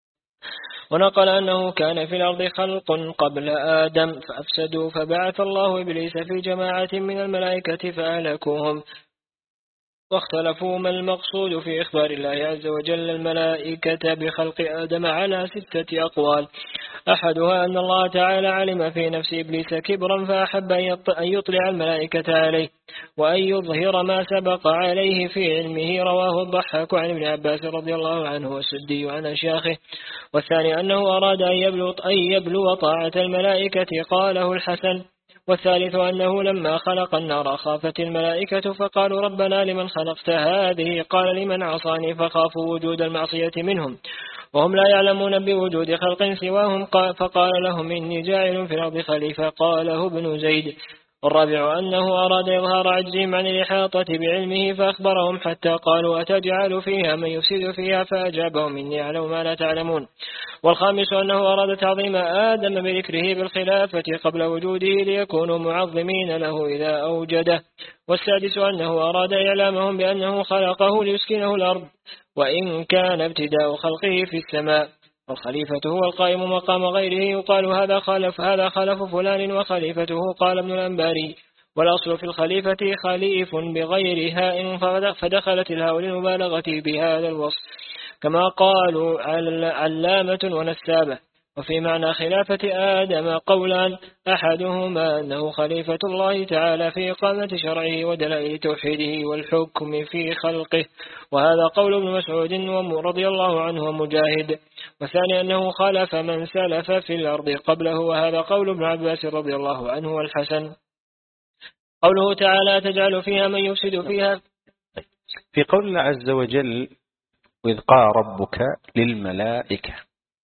ونقل أنه كان في الأرض خلق قبل آدم فأفسدوا فبعث الله إبليس في جماعة من الملائكة فأهلكوهم. واختلفوا ما المقصود في إخبار الله عز وجل الملائكة بخلق آدم على ستة أقوال. أحدها أن الله تعالى علم في نفس إبليس كبرا فأحب أن يطلع الملائكة عليه وأن يظهر ما سبق عليه في علمه. رواه الضحاك عن ابن عباس رضي الله عنه والسدي عن أشياخه. والثاني أنه أراد أن يبلو, أن يبلو طاعة الملائكة قاله الحسن. والثالث أنه لما خلق النار خافت الملائكة فقالوا ربنا لمن خلقت هذه قال لمن عصاني فخافوا وجود المعصية منهم وهم لا يعلمون بوجود خلق سواهم فقال لهم إني جاعل في الأرض خليفة قاله ابن زيد. والرابع أنه أراد إظهار عجزهم عن الإحاطة بعلمه فأخبرهم حتى قالوا أتجعل فيها من يفسد فيها فأجابهم إني أعلم ما لا تعلمون. والخامس أنه أراد تعظيم آدم بذكره بالخلافة قبل وجوده ليكونوا معظمين له إذا أوجده. والسادس أنه أراد إعلامهم بأنه خلقه ليسكنه الأرض وإن كان ابتداء خلقه في السماء. والخليفة هو القائم مقام غيره يقال هذا خلف هذا خلف فلان وخليفته قال ابن الأنباري. والأصل في الخليفة خليف بغير هاء فدخلت الهاء للمبالغة بهذا الوصف كما قالوا علامة ونسابة. وفي معنى خلافة آدم قولان، أحدهما أنه خليفة الله تعالى في إقامة شرعه ودلائل توحيده والحكم في خلقه، وهذا قول ابن مسعود رضي الله عنه ومجاهد. والثاني أنه خالف من سلف في الأرض قبله، وهذا قول ابن عباس رضي الله عنه والحسن. قوله تعالى تجعل فيها من يفسد فيها، في قول الله عز وجل وإذ قال ربك للملائكة،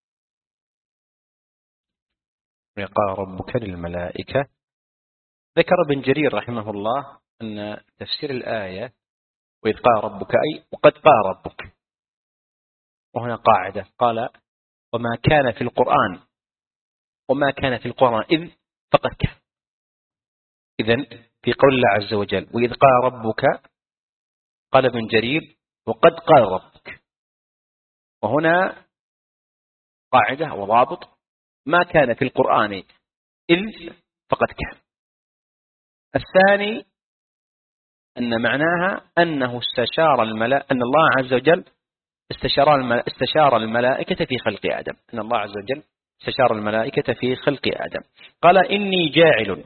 وإذ قال ربك للملائكة، ذكر ابن جرير رحمه الله أن تفسير الآية وإذ قال ربك أي وقد قال ربك، وهنا قاعدة قال وما كان في القرآن وما كان في القرآن إذ فقد كان. إذن في قول الله عز وجل وإذ قال ربك قال ابن جرير وقد قال ربك، وهنا قاعدة وضابط ما كان في القرآن إذ فقد كان. الثاني أن معناها أنه استشار الملائكة، أن الله عز وجل استشار استشار الملائكة في خلق آدم، أن الله عز وجل استشار الملائكة في خلق آدم. قال إني جاعل،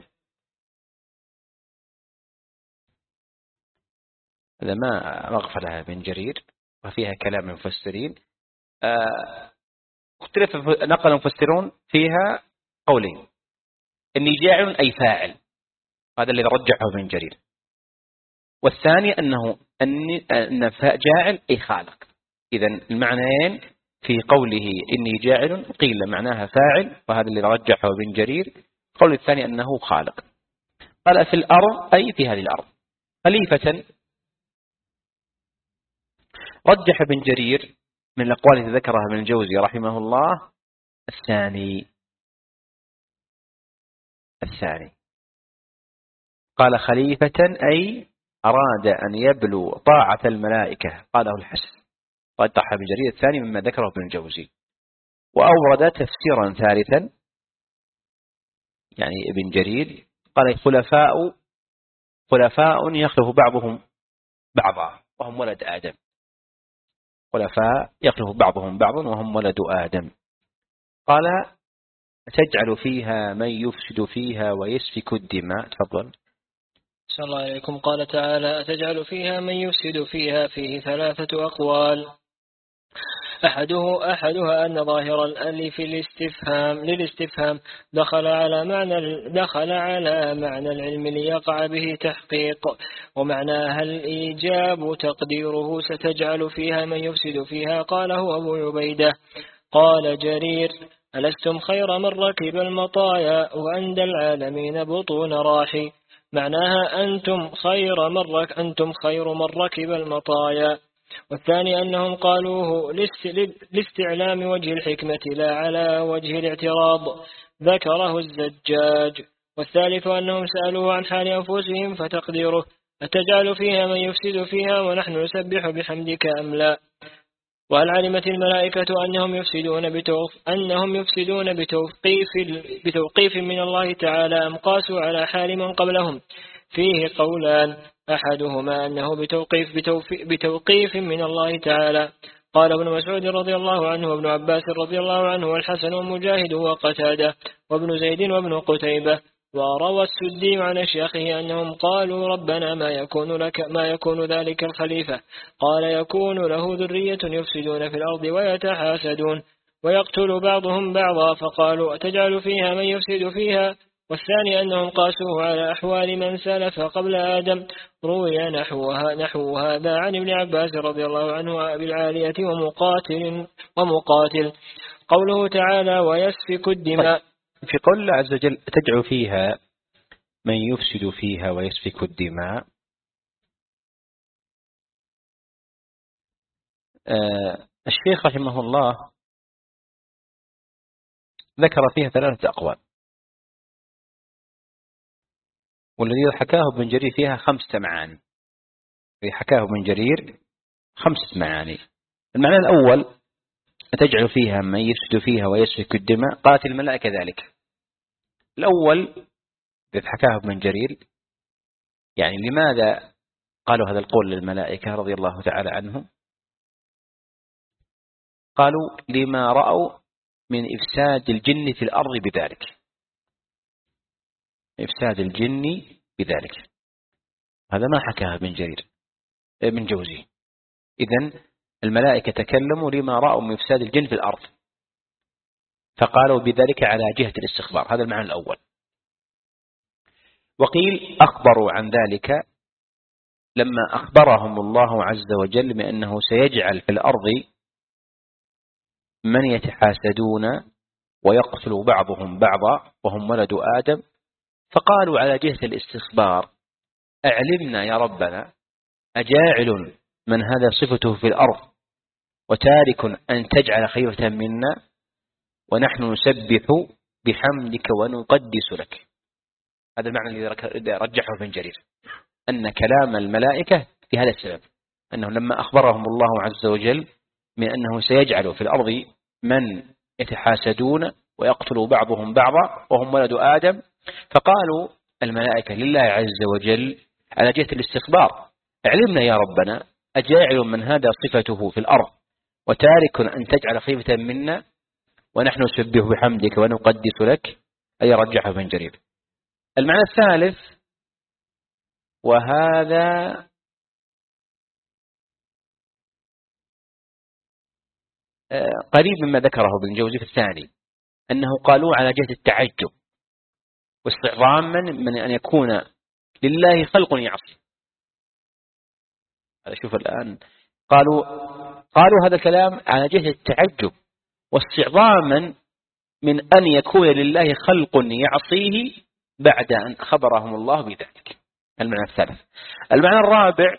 هذا ما أغفلها ابن جرير وفيها كلام المفسرين، اختلف نقل المفسرون فيها قولين، إني جاعل أي فاعل، هذا الذي رجحه ابن جرير، والثاني أنه أن جاعل أي خالق. إذن المعنيين في قوله إني جاعل قيل معناها فاعل وهذا الذي رجحه ابن جرير، قول الثاني أنه خالق. قال في الأرض أي في هذه الأرض خليفة. رجح ابن جرير من الأقوال التي ذكرها ابن الجوزي رحمه الله الثاني الثاني قال خليفة أي أراد أن يبلو طاعة الملائكة، قاله الحسن. رجح ابن جرير الثاني مما ذكره ابن الجوزي، وأورد تفسيرا ثالثا يعني ابن جرير قال خلفاء خلفاء يخلف بعضهم بعضا وهم ولد آدم، خلفاء يخلف بعضهم بعضا وهم ولد آدم. قال تجعل فيها من يفسد فيها ويسفك الدماء. تفضل. صلى الله عليكم. قال تعالى أتجعل فيها من يفسد فيها، فيه ثلاثة أقوال، أحده أحدها أن ظاهر الألف للاستفهام للاستفهام دخل على معنى دخل على معنى العلم ليقع به تحقيق، ومعناها الإيجاب تقديره ستجعل فيها من يفسد فيها. قاله أبو عبيدة. قال جرير ألستم خير من ركب المطايا وأندى العالمين بطون راحي، معناها أنتم خير من رك أنتم خير من ركب المطايا. والثاني أنهم قالوه لاستعلام وجه الحكمة لا على وجه الاعتراض، ذكره الزجاج. والثالث أنهم سألوه عن حال أنفسهم فتقديره أتجعل فيها من يفسد فيها ونحن نسبح بحمدك أم لا. وهل علمت الملائكة أنهم يفسدون بتوف أنهم يفسدون بتوقيف بتوقيف من الله تعالى أم قاسوا على حال من قبلهم؟ فيه قولان، أحدهما أنه بتوقيف بتوقيف من الله تعالى. قال ابن مسعود رضي الله عنه وابن عباس رضي الله عنه والحسن ومجاهد وقتادة وابن زيد وابن قتيبة. وروى السدي عن أشياخه أنهم قالوا ربنا ما يكون لك ما يكون ذلك الخليفة؟ قال يكون له ذرية يفسدون في الأرض ويتحاسدون ويقتل بعضهم بعضا، فقالوا أتجعل فيها من يفسد فيها. والثاني أنهم قاسوه على أحوال من سلف قبل آدم. روي نحوها نحو هذا عن ابن عباس رضي الله عنه وأبي العالية ومقاتل ومقاتل. قوله تعالى ويسفك الدماء، في قول الله عز وجل تجعل فيها من يفسد فيها ويسفك الدماء، آه الشيخ رحمه الله ذكر فيها ثلاثة أقوال، والذي حكاه ابن جرير فيها خمسة معاني. الذي حكاه ابن جرير خمسة معاني. المعنى الأول تجعل فيها من يفسد فيها ويسفك الدماء، قالت الملائكة ذلك. الأول الذي حكاه ابن جرير يعني لماذا قالوا هذا القول للملائكة رضي الله تعالى عنهم؟ قالوا لما رأوا من إفساد الجن في الأرض بذلك، إفساد الجن بذلك. هذا ما حكاه ابن جرير ابن جوزي. إذن الملائكة تكلموا لما رأوا من إفساد الجن في الأرض، فقالوا بذلك على جهة الاستخبار. هذا المعنى الأول. وقيل أخبروا عن ذلك لما أخبرهم الله عز وجل بأنه سيجعل في الأرض من يتحاسدون ويقتل بعضهم بعضا وهم ولد آدم، فقالوا على جهة الاستخبار أعلمنا يا ربنا أجاعل من هذا صفته في الأرض وتارك أن تجعل خيرة منا ونحن نسبح بحمدك ونقدس لك. هذا المعنى الذي رجحه ابن جرير، أن كلام الملائكة في هذا السبب، أنه لما أخبرهم الله عز وجل من أنه سيجعل في الأرض من يتحاسدون ويقتل بعضهم بعضا وهم ولد آدم، فقالوا الملائكة لله عز وجل على جهة الاستخبار اعلمنا يا ربنا أجاعل من هذا صفته في الأرض وتارك أن تجعل خيفة منا ونحن نسبح بحمدك ونقدس لك، أي رجحه ابن جرير. المعنى الثالث، وهذا قريب مما ذكره ابن جوزي في الثاني، أنه قالوا على جهة التعجب واستعظاما من أن يكون لله خلق يعصي. هذا شوف الآن قالوا قالوا هذا الكلام على جهة التعجب واستعظاما من أن يكون لله خلق يعصيه بعد أن خبرهم الله بذلك. المعنى الثالث. المعنى الرابع،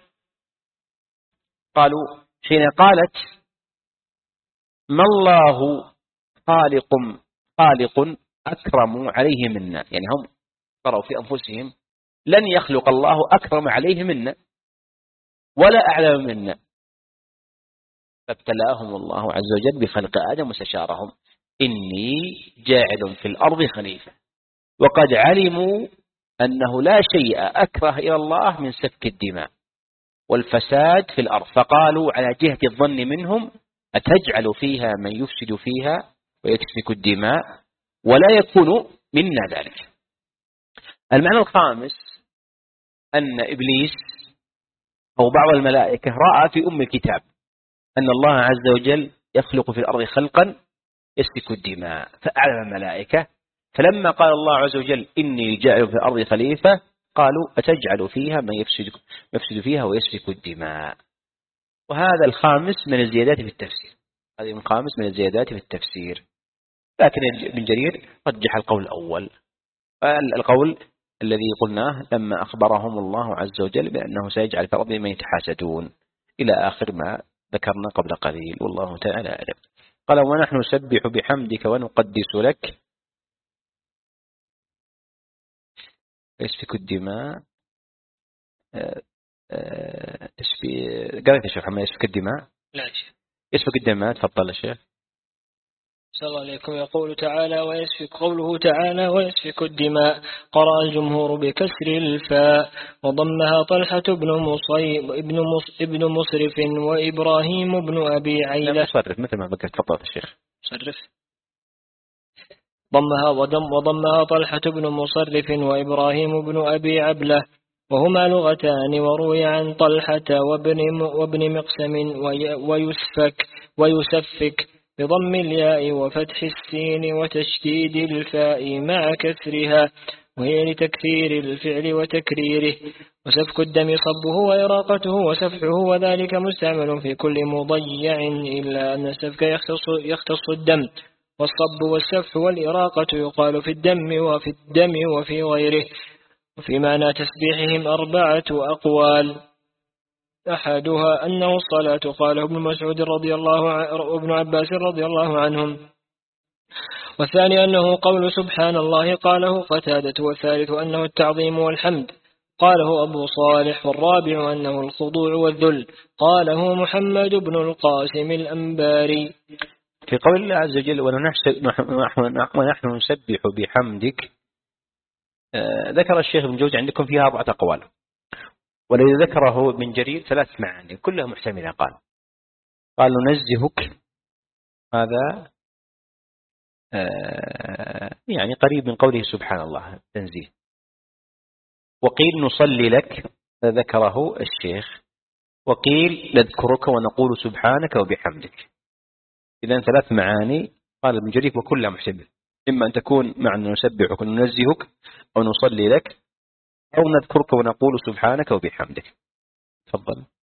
قالوا حين قالت ما الله خالق خالق أكرم عليه منا، يعني هم قرأوا في أنفسهم لن يخلق الله أكرم عليه منا ولا أعلم منا، فابتلاهم الله عز وجل بخلق آدم واستشارهم إني جاعل في الأرض خليفة، وقد علموا أنه لا شيء أكره إلى الله من سفك الدماء والفساد في الأرض، فقالوا على جهة الظن منهم أتجعل فيها من يفسد فيها ويسفك الدماء ولا يكون منا ذلك. المعنى الخامس أن إبليس أو بعض الملائكة رأى في أم الكتاب أن الله عز وجل يخلق في الأرض خلقا يسفك الدماء، فأعلم الملائكة، فلما قال الله عز وجل إني جاعل في الأرض خليفة قالوا أتجعل فيها من يفسد, يفسد فيها ويسفك الدماء. وهذا الخامس من الزيادات في التفسير، هذه الخامس من الزيادات في التفسير. لكن ابن جرير رجح القول الأول، القول الذي قلناه لما أخبرهم الله عز وجل بأنه سيجعل في الأرض من يتحاسدون إلى آخر ما ذكرنا قبل قليل، والله تعالى أعلم. قال ونحن نسبح بحمدك ونقدس لك يسفك الدماء. قالت يا شيخ محمد يسفك الدماء؟ لا شيخ يسفك الدماء. تفضل يا شيخ. صلى الله عليكم. يقول تعالى ويسفك قوله تعالى ويسفك الدماء، قرأ الجمهور بكسر الفاء وضمها طلحة بن مصيب ابن مص ابن مصرف وإبراهيم بن أبي عيلة. مصرف مثل ما ذكرت. تفضل يا شيخ. مصرف ضمها وضم وضمها طلحة بن مصرف وإبراهيم بن أبي عبلة، وهما لغتان، وروي عن طلحة وابن وابن مقسم ويسفك ويسفك بضم الياء وفتح السين وتشديد الفاء مع كسرها، وهي لتكثير الفعل وتكريره. وسفك الدم صبه وإراقته وسفحه، وذلك مستعمل في كل مضيع إلا أن السفك يختص, يختص الدم، والصب والسفح والإراقة يقال في الدم وفي الدم وفي غيره. وفي معنى تسبيحهم أربعة أقوال، أحدها أنه الصلاة قاله ابن مسعود رضي الله عنه وابن عباس رضي الله عنهم، والثاني أنه قول سبحان الله قاله قتادة، والثالث أنه التعظيم والحمد قاله أبو صالح، والرابع أنه الخضوع والذل قاله محمد بن القاسم الأنباري. في قول الله عز وجل ونحن نسبح بحمدك، ذكر الشيخ ابن جوزي عندكم فيها أربعة أقوال، والذي ذكره ابن جرير ثلاث معاني كلها محتملة. قال قال ننزهك، هذا يعني قريب من قوله سبحان الله تنزيه. وقيل نصلي لك ذكره الشيخ، وقيل نذكرك ونقول سبحانك وبحمدك. إذن ثلاث معاني قال ابن جرير وكلها محتمل، إما أن تكون معنى نسبحك وننزهك أو نصلي لك أو نذكرك ونقول سبحانك وبحمدك. تفضل.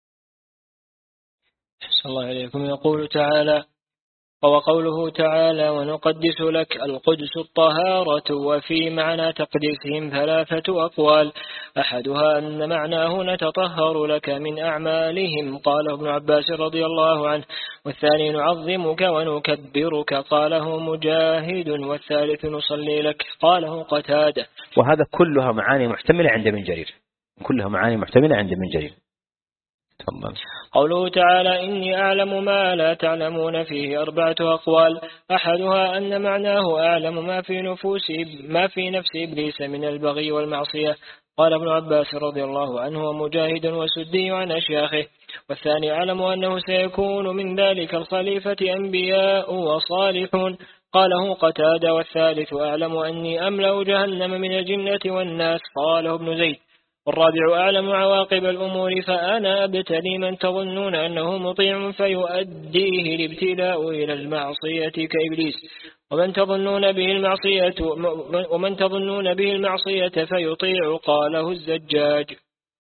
أحسن الله عليكم. يقول تعالى: وقوله تعالى: ونقدس لك، القدس الطهارة. وفي معنى تقديسهم ثلاثة أقوال، أحدها أن معناه نتطهر لك من أعمالهم، قاله ابن عباس رضي الله عنه، والثاني نعظمك ونكبرك، قاله مجاهد، والثالث نصلي لك، قاله قتادة. وهذا كلها معاني محتملة عند ابن جرير، كلها معاني محتملة عند ابن جرير. تفضل. قوله تعالى: إني أعلم ما لا تعلمون، فيه أربعة أقوال، أحدها أن معناه أعلم ما في نفوس ما في نفس إبليس من البغي والمعصية، قال ابن عباس رضي الله عنه ومجاهد وسدي عن أشياخه، والثاني أعلم أنه سيكون من ذلك الخليفة أنبياء وصالحون، قاله قتادة، والثالث أعلم أني أملأ جهنم من الجنة والناس، قاله ابن زيد، والرابع أعلم عواقب الأمور، فأنا أبتلي من تظنون أنه مطيع فيؤديه الابتلاء إلى المعصية كإبليس، ومن تظنون به المعصية ومن تظنون به المعصية فيطيع، قاله الزجاج.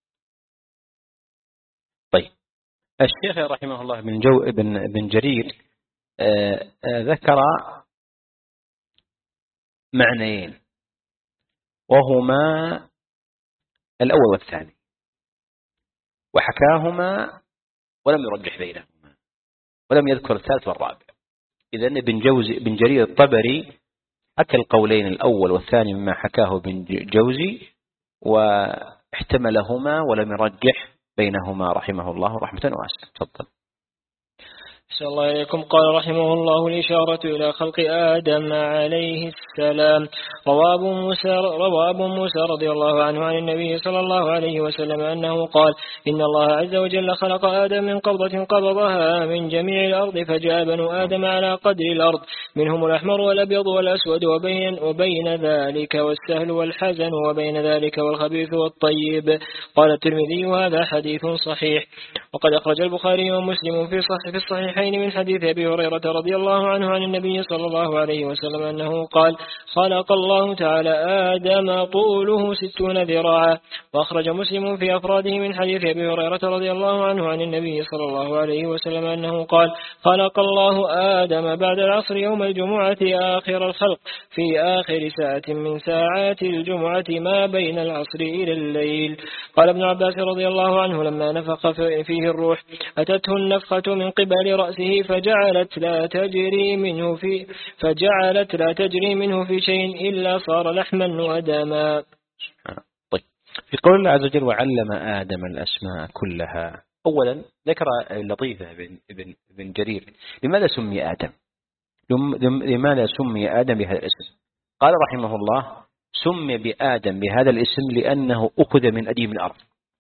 طيب، الشيخ رحمه الله بن جو ابن ابن جرير آآ آآ ذكر معنيين، وهما الأول والثاني، وحكاهما ولم يرجح بينهما، ولم يذكر الثالث والرابع. إذن ابن جوزي ابن جرير الطبري حكى القولين الأول والثاني مما حكاه ابن جوزي، واحتملهما ولم يرجح بينهما رحمه الله رحمة واسعة. تفضل. صلى الله عليكم. قال رحمه الله: الإشارة إلى خلق آدم عليه السلام. روى أبو موسى روى أبو موسى رضي الله عنه عن النبي صلى الله عليه وسلم أنه قال: إن الله عز وجل خلق آدم من قبضة قبضها من جميع الأرض، فجاء بنو آدم على قدر الأرض، منهم الأحمر والأبيض والأسود، وبين, وبين ذلك والسهل والحزن، وبين ذلك والخبيث والطيب. قال الترمذي: هذا حديث صحيح. وقد أخرج البخاري ومسلم في صحيح في الصحيح من حديث أبي هريرة رضي الله عنه عن النبي صلى الله عليه وسلم أنه قال: خلق الله تعالى آدم طوله ستون ذراعا. وأخرج مسلم في أفراده من حديث أبي هريرة رضي الله عنه عن النبي صلى الله عليه وسلم أنه قال: خلق الله آدم بعد العصر يوم الجمعة آخر الخلق، في آخر ساعة من ساعات الجمعة ما بين العصر إلى الليل. قال ابن عباس رضي الله عنه: لما نفخ فيه الروح أتته النفخة من قبل رأسه فجعلت لا تجري منه في فجعلت لا تجري منه في شيء إلا صار لحما ودما. طيب، في قول الله عز وجل: وعلم آدم الأسماء كلها. أولا ذكر لطيفة بن, بن, بن جرير، لماذا سمي آدم؟ لماذا سمي آدم بهذا الاسم؟ قال رحمه الله: سمي بآدم بهذا الاسم لأنه أخذ من أديم الأرض،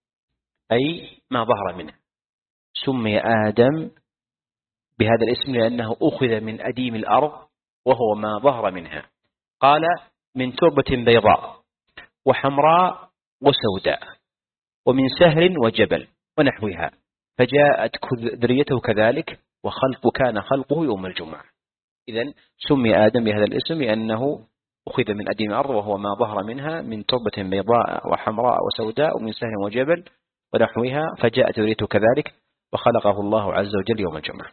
أي ما ظهر منه. سمي آدم بهذا الاسم لأنه أخذ من أديم الأرض وهو ما ظهر منها. قال: من تربة بيضاء وحمراء وسوداء ومن سهل وجبل ونحوها، فجاءت ذريته كذلك، وخلق كان خلقه يوم الجمعة. إذن سمي آدم بهذا الاسم لأنه أخذ من أديم الأرض وهو ما ظهر منها من تربة بيضاء وحمراء وسوداء ومن سهل وجبل ونحوها، فجاءت ذريته كذلك، وخلقه الله عز وجل يوم الجمعة.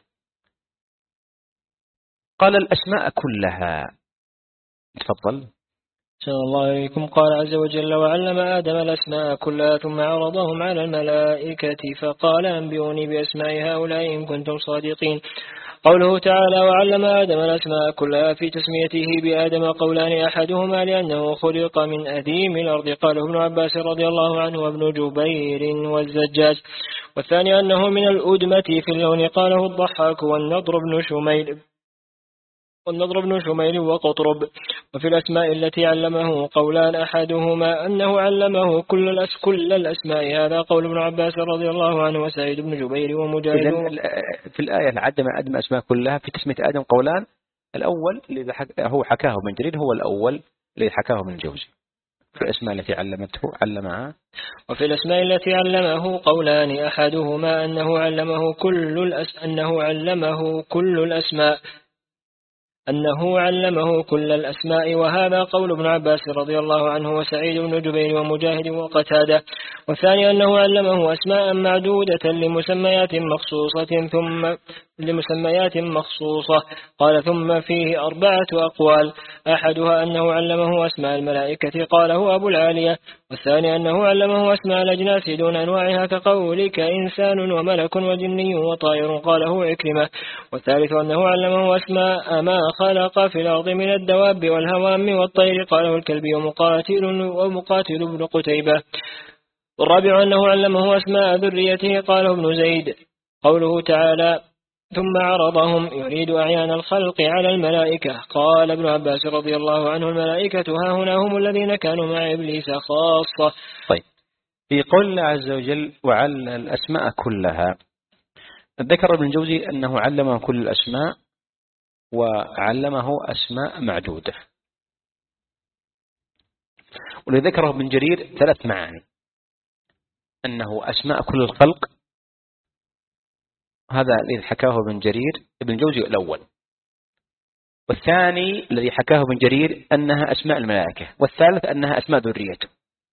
قال: الأسماء كلها. تفضل. صلى الله عليكم. قال عز وجل: وعلم آدم الأسماء كلها ثم عرضهم على الملائكة فقال: أنبئوني بأسماء هؤلاء إن كنتم صادقين. قوله تعالى: وعلم آدم الأسماء كلها، في تسميته بآدم قولان، أحدهما لأنه خلق من أديم الأرض، قاله ابن عباس رضي الله عنه وابن جبير والزجاج، والثاني أنه من الأدمة في اللون، قاله الضحاك والنضر بن شميل والنضر بن شميل وقطرب. وفي الأسماء التي علمه قولان، أحدهما أنه علمه كل, الأس كل الأسماء، هذا قول ابن عباس رضي الله عنه وسعيد بن جبير ومجاهد. في الآية عدم آدم أسماء كلها، في تسمية آدم قولان، الأول الذي هو حكاه ابن جرير هو الأول الذي حكاه ابن الجوزي. في الأسماء التي علمته علمها. وفي الأسماء التي علمه قولان، أحدهما أنه علمه كل الأس أنه علمه كل الأسماء أنه علمه كل الأسماء، وهذا قول ابن عباس رضي الله عنه وسعيد بن جبير ومجاهد وقتادة. والثاني أنه علمه أسماء معدودة لمسميات مخصوصة ثم لمسميات مخصوصة. قال ثم فيه أربعة أقوال، أحدها أنه علمه أسماء الملائكة قاله أبو العالية، والثاني أنه علمه أسماء الأجناس دون أنواعها كقولك إنسان وملك وجني وطائر قاله عكرمة، والثالث أنه علمه أسماء ما خلق في الأرض من الدواب والهوام والطير قاله الكلبي ومقاتل ومقاتل بن قتيبة، والرابع أنه علمه أسماء ذريته قاله ابن زيد. قوله تعالى ثم عرضهم يريد أعيان الخلق على الملائكة. قال ابن عباس رضي الله عنه الملائكة ها هنا هم الذين كانوا مع إبليس خاصة. طيب، في قول الله عز وجل وعلم الأسماء كلها، ذكر ابن الجوزي أنه علمه كل الأسماء وعلمه أسماء معدودة، ولذكره ابن جرير ثلاث معاني: أنه أسماء كل الخلق، هذا الذي حكاه ابن جرير ابن الجوزي الأول، والثاني الذي حكاه ابن جرير أنها أسماء الملائكة، والثالث أنها أسماء ذريته.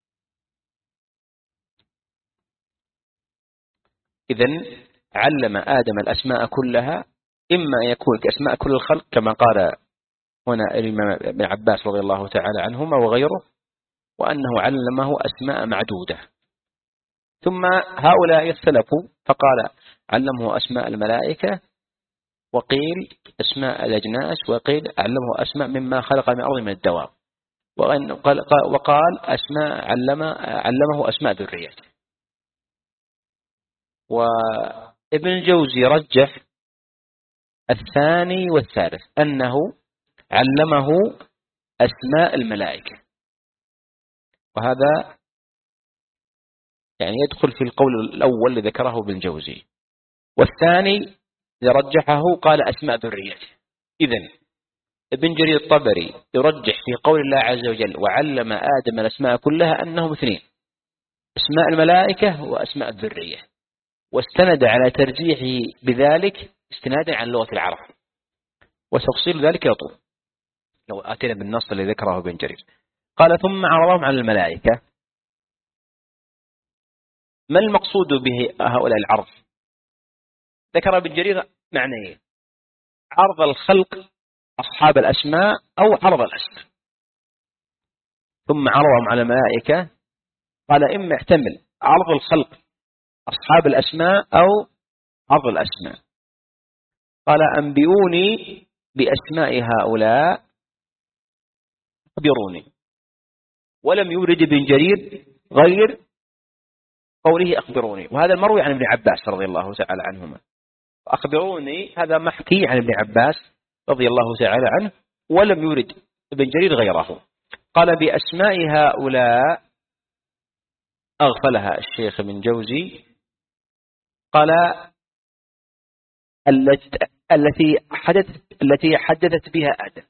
إذن علم آدم الأسماء كلها، إما يكون كأسماء كل الخلق كما قال هنا الإمام ابن عباس رضي الله تعالى عنهما وغيره، وأنه علمه أسماء معدودة. ثم هؤلاء اختلفوا فقال علمه أسماء الملائكة، وقيل أسماء الأجناس، وقيل علمه أسماء مما خلق من الأرض من الدواب، وقال أسماء علم علمه أسماء ذريته. وابن الجوزي رجح الثاني والثالث، أنه علمه أسماء الملائكة، وهذا يعني يدخل في القول الأول الذي ذكره ابن الجوزي. والثاني يرجحه قال أسماء ذريته. إذن ابن جرير الطبري يرجح في قول الله عز وجل وعلم آدم الأسماء كلها أنهم اثنين: أسماء الملائكة وأسماء الذرية، واستند على ترجيحه بذلك استنادا عن لغة العرب، وتفصيل ذلك يطول لو أتينا بالنص الذي ذكره ابن جرير. قال ثم عرضهم على الملائكة. ما المقصود به هؤلاء العرض؟ ذكر ابن جرير معنيين: عرض الخلق أصحاب الأسماء أو عرض الأسماء. ثم عرضهم على الملائكة، قال إما يحتمل عرض الخلق أصحاب الأسماء أو عرض الأسماء. قال أنبئوني بأسماء هؤلاء أخبروني، ولم يورد ابن جرير غير قوله أخبروني، وهذا المروي عن ابن عباس رضي الله تعالى عنهما. أخبروني هذا محكي عن ابن عباس رضي الله تعالى عنه، ولم يورد ابن جرير غيره. قال بأسماء هؤلاء أغفلها الشيخ ابن جوزي، قال التي حدثت التي حدثت بها آدم.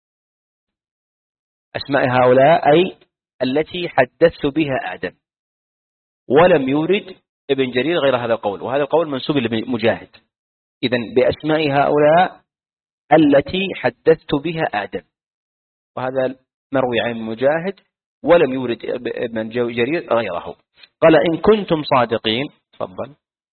أسماء هؤلاء أي التي حدثت بها آدم، ولم يورد ابن جرير غير هذا القول، وهذا القول منسوب لابن مجاهد. إذن بأسماء هؤلاء التي حدثت بها آدم، وهذا مروي عن مجاهد، ولم يورد ابن جرير غيره. قال إن كنتم صادقين، تفضل.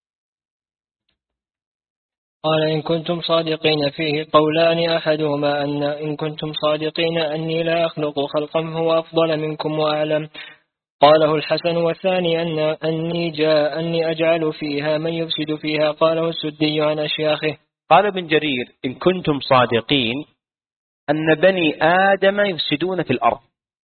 قال إن كنتم صادقين فيه قولان، أحدهما أن إن كنتم صادقين أني لا أخلق خلقا هو أفضل منكم وأعلم قاله الحسن، والثاني أن أني جاء أني أجعل فيها من يفسد فيها قاله السدي عن أشياخه. قال ابن جرير إن كنتم صادقين أن بني آدم يفسدون في الأرض،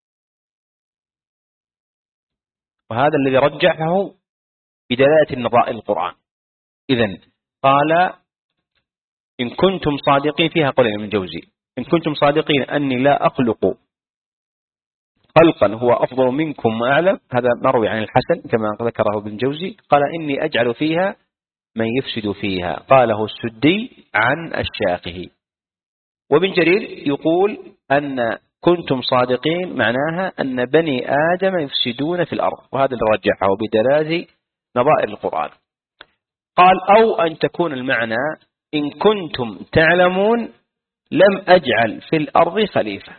وهذا الذي رجحه بدلالة النظائر القرآن. إذن قال إن كنتم صادقين فيها قول ابن جوزي إن كنتم صادقين أني لا أخلق خلقا هو أفضل منكم وأعلم، هذا مروي عن الحسن كما ذكره ابن جوزي. قال إني أجعل فيها من يفسد فيها قاله السدي عن أشياخه. وابن جرير يقول أن كنتم صادقين معناها أن بني آدم يفسدون في الأرض، وهذا اللي رجحه بدلالة نظائر القرآن. قال أو أن تكون المعنى إن كنتم تعلمون لم أجعل في الأرض خليفة،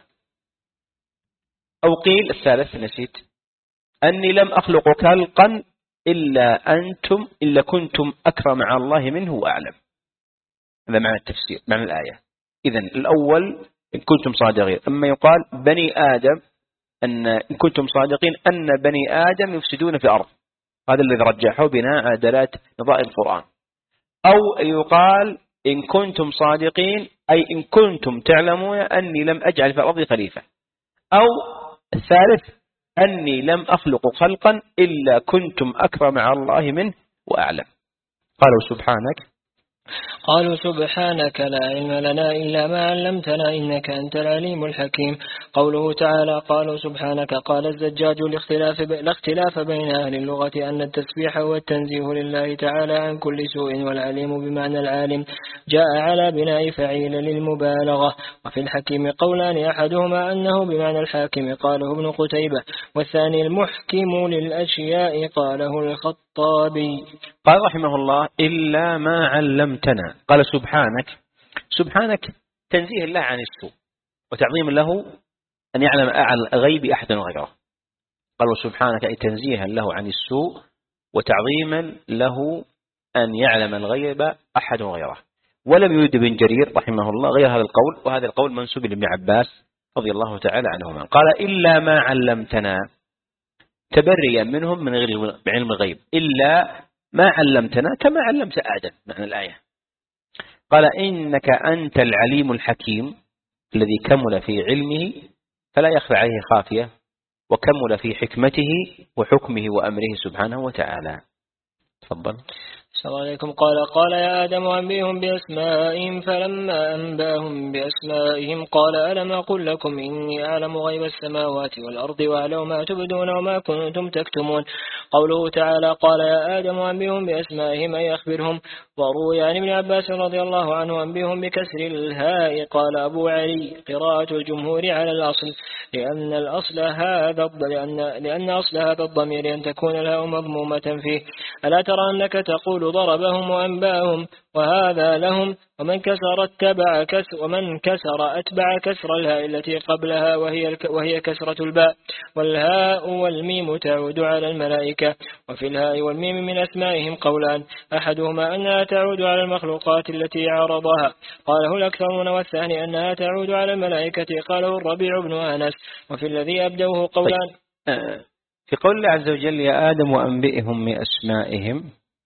أو قيل الثالث نسيت أني لم أخلق خلقا إلا أنتم إلا كنتم أكرم على الله منه وأعلم. هذا معنى التفسير معنى الآية. إذن الأول إن كنتم صادقين، أما يقال بني آدم أن إن كنتم صادقين أن بني آدم يفسدون في الأرض، هذا الذي رجحه بناء على دلالة نظائر القرآن. أو يقال إن كنتم صادقين أي إن كنتم تعلمون أني لم أجعل في الأرض خليفة، أو الثالث أني لم أخلق خلقا إلا كنتم أكرم على الله منه وأعلم. قالوا سبحانك قالوا سبحانك لا علم لنا إلا ما علمتنا إنك أنت العليم الحكيم. قوله تعالى قالوا سبحانك، قال الزجاج لاختلاف, لاختلاف بين أهل اللغة أن التسبيح هو التنزيه لله تعالى عن كل سوء، والعليم بمعنى العالم جاء على بناء فعيل للمبالغة. وفي الحكيم قولان أحدهما أنه بمعنى الحاكم قاله ابن قتيبة، والثاني المحكم للأشياء قاله الخطابي. قال رحمه الله إلا ما علمتنا. قال سبحانك، سبحانك تنزيه الله عن السوء وتعظيم له أن يعلم عن الغيب أحد غيره. قال سبحانك أي تنزيها له عن السوء وتعظيما له أن يعلم الغيب أحد غيره. ولم يرد ابن جرير رحمه الله غير هذا القول، وهذا القول منسوب لابن عباس رضي الله تعالى عنهما. قال إلا ما علمتنا تبريا منهم من غير علم الغيب، إلا ما علمتنا كما علمت آدم معنى الآية. قال إنك أنت العليم الحكيم الذي كمل في علمه فلا يخفى عليه خافية، وكمل في حكمته وحكمه وأمره سبحانه وتعالى. تفضل. السلام عليكم. قال قال يا آدم أنبئهم بأسمائهم، فلما أنبأهم بأسمائهم قال ألم أقل لكم إني أعلم غيب السماوات والأرض وأعلم ما تبدون وما كنتم تكتمون. قوله تعالى قال يا آدم أنبئهم بأسمائهم أي أخبرهم. وروي عن ابن عباس رضي الله عنه أنبئهم بكسر الهاء. قال أبو علي قراءة الجمهور على الأصل، لأن الأصل هذا لأن, لأن أصل هذا الضمير أن تكون الهاء مضمومة فيه. ألا ترى أنك تقول ضربهم وأنباهم وهذا لهم، ومن كسر اتبع كسر ومن كسر أتبع كسر الهاء التي قبلها وهي وهي كسرة الباء، والهاء والميم تعود على الملائكة. وفي الهاء والميم من أسمائهم قولان، أحدهما أنها تعود على المخلوقات التي عرضها قاله الأكثرون، والثاني أنها تعود على الملائكة قاله الربيع بن أنس. وفي الذي أبدوه قولان. في قول الله عز وجل يا آدم وأنبئهم بأسمائهم،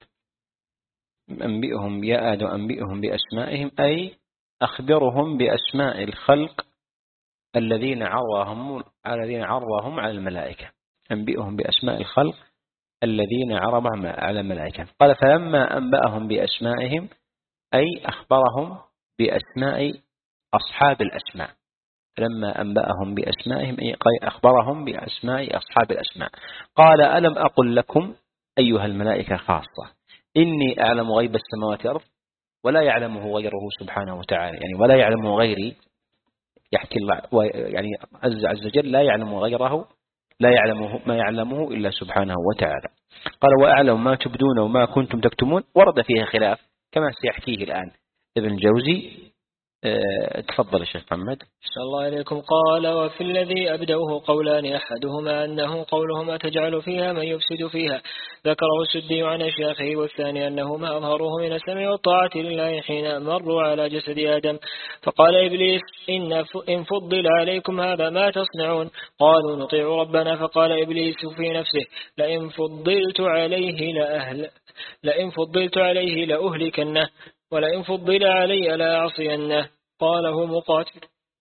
أنبئهم يا آدم أنبئهم بأسمائهم أي أخبرهم بأسماء الخلق الذين عرضهم الذين عرضهم على الملائكة. أنبئهم بأسماء الخلق الذين عرضهم على الملائكة. قال فلما أنبأهم بأسمائهم أي أخبرهم بأسماء أصحاب الأسماء. لما أنبأهم بأسمائهم أي أخبرهم بأسماء أصحاب الأسماء. قال ألم أقل لكم أيها الملائكة خاصة إني أعلم غيب السماوات والأرض ولا يعلمه غيره سبحانه وتعالى، يعني ولا يعلمه غيري، يحكي الله يعني عز وجل لا يعلم غيره، لا يعلمه ما يعلمه إلا سبحانه وتعالى. قال وأعلم ما تبدون وما كنتم تكتمون. ورد فيها خلاف كما سيحكيه الآن ابن الجوزي. أه تفضل الشيخ محمد. صلى الله عليكم. قال وفي الذي أبدوه قولان، أحدهما أنه قولهما تجعل فيها من يفسد فيها ذكره السدي عن أشياخه، والثاني أنه ما أظهروه من السمع والطاعة لله حين مروا على جسد آدم. فقال إبليس إن إن فضل عليكم هذا ما تصنعون؟ قالوا نطيع ربنا. فقال إبليس في نفسه لئن فضلت عليه لأهل لئن فضلت عليه لأهلكنه ولئن فضل علي لأعصينه. قاله مقاتل.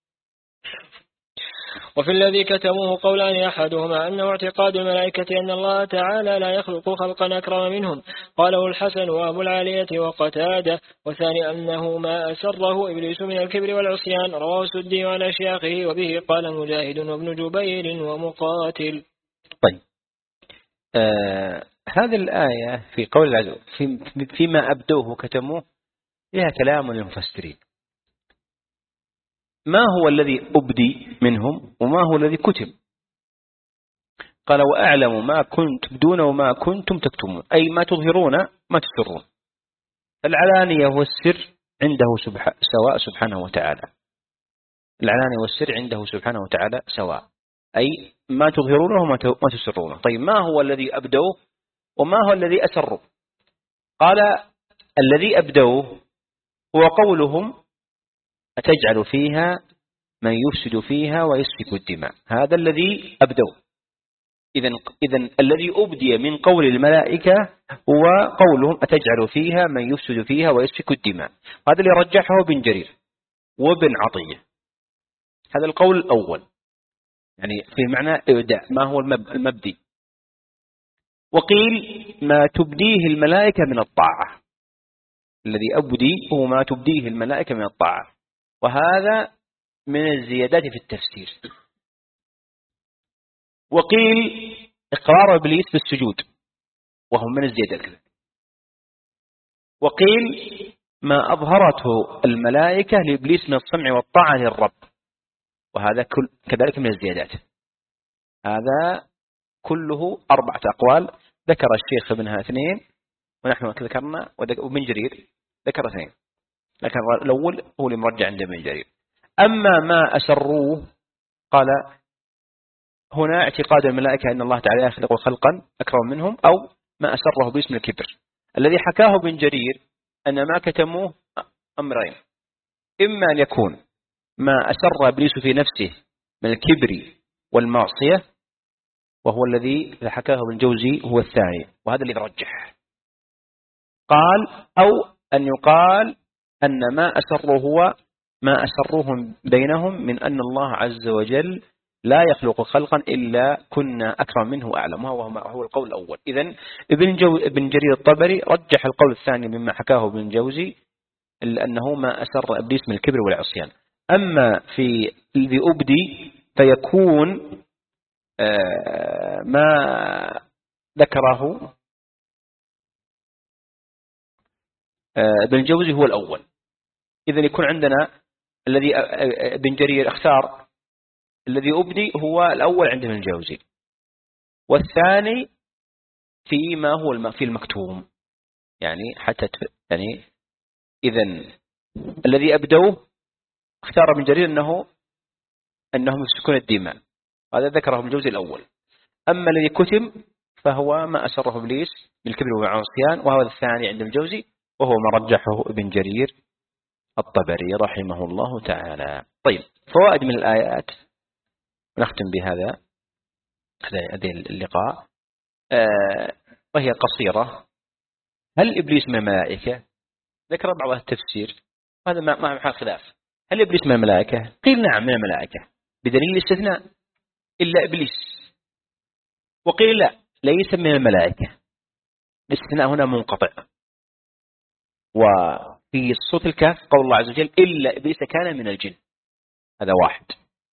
وفي الذي كتموه قولان، أحدهما أنه اعتقاد الملائكة أن الله تعالى لا يخلق خلقا أكرم منهم قاله الحسن وأبو العالية وقتادة، والثاني أنه ما أسره إبليس من الكبر والعصيان. رواه السدي عن أشياخه وبه قال مجاهد وابن جبير ومقاتل. طيب آه هذه الآية في قول العزو في فيما أبدوه كتموه لها كلام للمفسرين. ما هو الذي أبدي منهم وما هو الذي كتب؟ قال وأعلم ما كنت تبدون وما كنتم تكتمون، أي ما تظهرون ما تسرون. العلانية والسر عنده سبحانه سواء سبحانه وتعالى، العلانية والسر عنده سبحانه وتعالى سواء، أي ما تظهرونه وما تسرونه. طيب ما هو الذي أبدوه وما هو الذي أسروا؟ قال الذي أبدوه هو قولهم أتجعل فيها من يفسد فيها ويسفك الدماء، هذا الذي أبدوه. إذن إذن الذي أبدي من قول الملائكة هو قولهم أتجعل فيها من يفسد فيها ويسفك الدماء، هذا اللي رجحه ابن جرير وابن عطية. هذا القول الأول، يعني في معنى إبداء ما هو المبدي. وقيل ما تبديه الملائكة من الطاعة، الذي أبدي هو ما تبديه الملائكة من الطاعة، وهذا من الزيادات في التفسير. وقيل إقرار إبليس بالسجود وهم من الزيادات. وقيل ما أظهرته الملائكة لإبليس من السمع والطاعة للرب، وهذا كل كذلك من الزيادات. هذا كله أربعة أقوال ذكر الشيخ ابنها اثنين ونحن ذكرنا، وابن جرير ذكر اثنين، لكن الأول هو اللي مرجع عند ابن جرير. أما ما أسروه قال هنا اعتقاد الملائكة أن الله تعالى يخلق خلقا أكرم منهم، أو ما أسره باسم الكبر. الذي حكاه ابن جرير أن ما كتموه أمرين، إما أن يكون ما أسر إبليس في نفسه من الكبر والمعصية، وهو الذي حكاه ابن الجوزي هو الثاني، وهذا الذي رجح. قال أو أن يقال أن ما أسره هو ما أسروهم بينهم من أن الله عز وجل لا يخلق خلقا إلا كنا أكرم منه وأعلم، وهو هو القول الأول. إذن ابن, جو ابن جرير الطبري رجح القول الثاني مما حكاه ابن الجوزي، أنه ما أسر إبليس من الكبر والعصيان. أما في الذي أبدي فيكون ما ذكره ابن الجوزي هو الأول. إذن يكون عندنا الذي ابن جرير اختار الذي أبدي هو الأول عند ابن الجوزي، والثاني فيما هو في المكتوم، يعني حتى يعني إذن الذي أبدوه اختار ابن جرير أنه أنهم يسفكون الدماء، هذا ذكره ابن الجوزي الأول. أما الذي كتم فهو ما أسره إبليس بالكبر والعصيان، وهو الثاني عند ابن الجوزي، وهو ما رجحه ابن جرير الطبري رحمه الله تعالى. طيب فوائد من الآيات نختم بهذا هذا اللقاء، آه وهي قصيرة. هل إبليس من الملائكة؟ ذكر بعض التفسير، هذا ما ما محل خلاف. هل إبليس من الملائكة؟ قيل نعم من الملائكة بدليل الاستثناء إلا إبليس، وقيل لا ليس من الملائكة، الاستثناء هنا منقطع. وفي صوت الكهف قول الله عز وجل إلا إبليس كان من الجن، هذا واحد.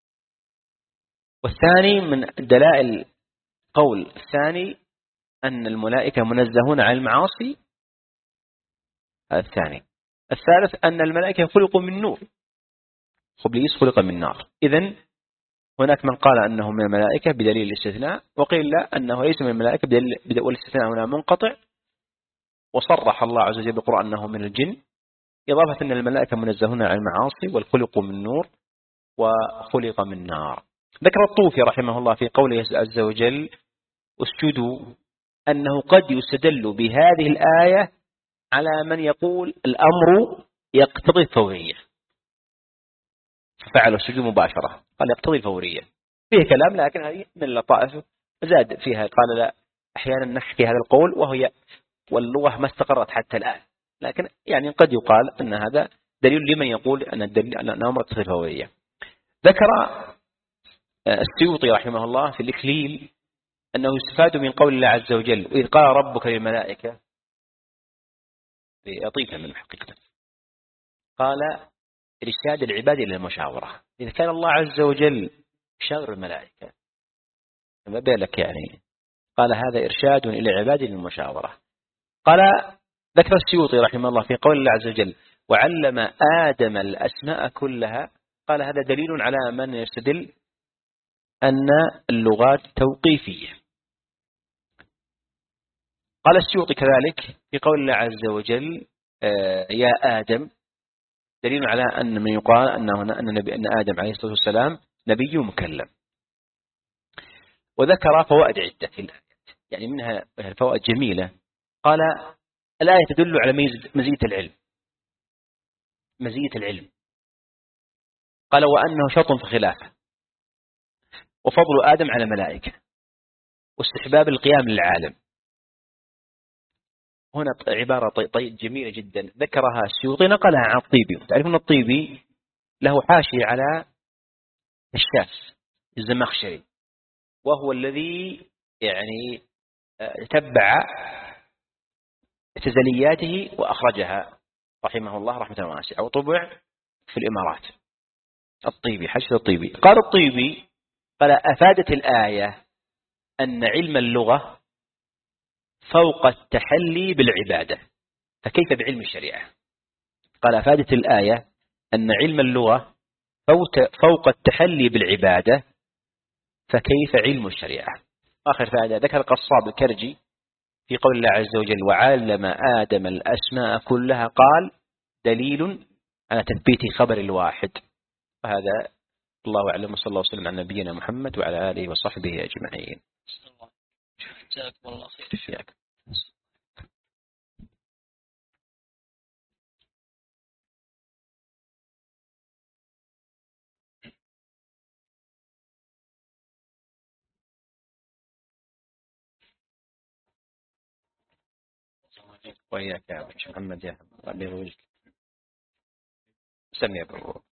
والثاني من دلائل قول الثاني أن الملائكة منزهون عن المعاصي، هذا الثاني. الثالث أن الملائكة خلقوا من نور، إبليس خلق من نار. إذن هناك من قال أنه من الملائكة بدليل الاستثناء، وقيل لا أنه ليس من الملائكة بدليل والاستثناء هنا منقطع، وصرح الله عز وجل بالقرآن أنه من الجن، إضافة أن الملائكة منزهون عن المعاصي والخلق من نور وخلق من نار. ذكر الطوفي رحمه الله في قوله عز وجل اسجدوا أنه قد يستدل بهذه الآية على من يقول الأمر يقتضي الفورية، فعل السجود مباشرة، قال يقتضي الفورية. فيه كلام لكن هذه من اللطائف زاد فيها، قال لا أحيانا نحكي هذا القول وهي واللغة ما استقرت حتى الآن، لكن يعني قد يقال أن هذا دليل لمن يقول أن الدليل أن الأمر يقتضي الفورية. ذكر السيوطي رحمه الله في الإكليل أنه يستفاد من قول الله عز وجل وإذ قال ربك للملائكة، لطيفة من حقيقة، قال إرشاد العباد إلى المشاورة. إذا كان الله عز وجل يشاور الملائكة ما بالك يعني، قال هذا إرشاد إلى العباد للمشاورة. قال ذكر السيوطي رحمه الله في قول الله عز وجل وعلم آدم الأسماء كلها، قال هذا دليل على من يستدل أن اللغات توقيفية. قال السيوطي كذلك في قول الله عز وجل يا آدم دليل على أن من يقال أنه أن, نبي أن آدم عليه الصلاة والسلام نبي مكلم. وذكر فوائد عدة في الآية، يعني منها فوائد جميلة. قال الآية تدل على مزية العلم، مزية العلم. قال وأنه شرط في خلافه، وفضل آدم على الملائكة، واستحباب القيام للعالم. هنا عبارة طيب جميلة جدا ذكرها السيوطي نقلها عن الطيبي. تعرفون الطيبي له حاشية على الشاف الزمخشري، وهو الذي يعني تبع تزلياته وأخرجها رحمه الله رحمة واسعة، وطبع في الإمارات. الطيبي حاشية الطيبي قال الطيبي قال أفادت الآية أن علم اللغة فوق التحلي بالعبادة، فكيف بعلم الشريعة؟ قال أفادت الآية أن علم اللغة فوق التحلي بالعبادة، فكيف علم الشريعة؟ آخر فائدة ذكر القصاب الكرجي في قول الله عز وجل وعلم آدم الأسماء كلها، قال دليل على تثبيت خبر الواحد. وهذا الله أعلم، صلى الله وسلم على نبينا محمد وعلى آله وصحبه أجمعين. جزاكم الله خير. وإياك يا محمد يا رب. سمي أبو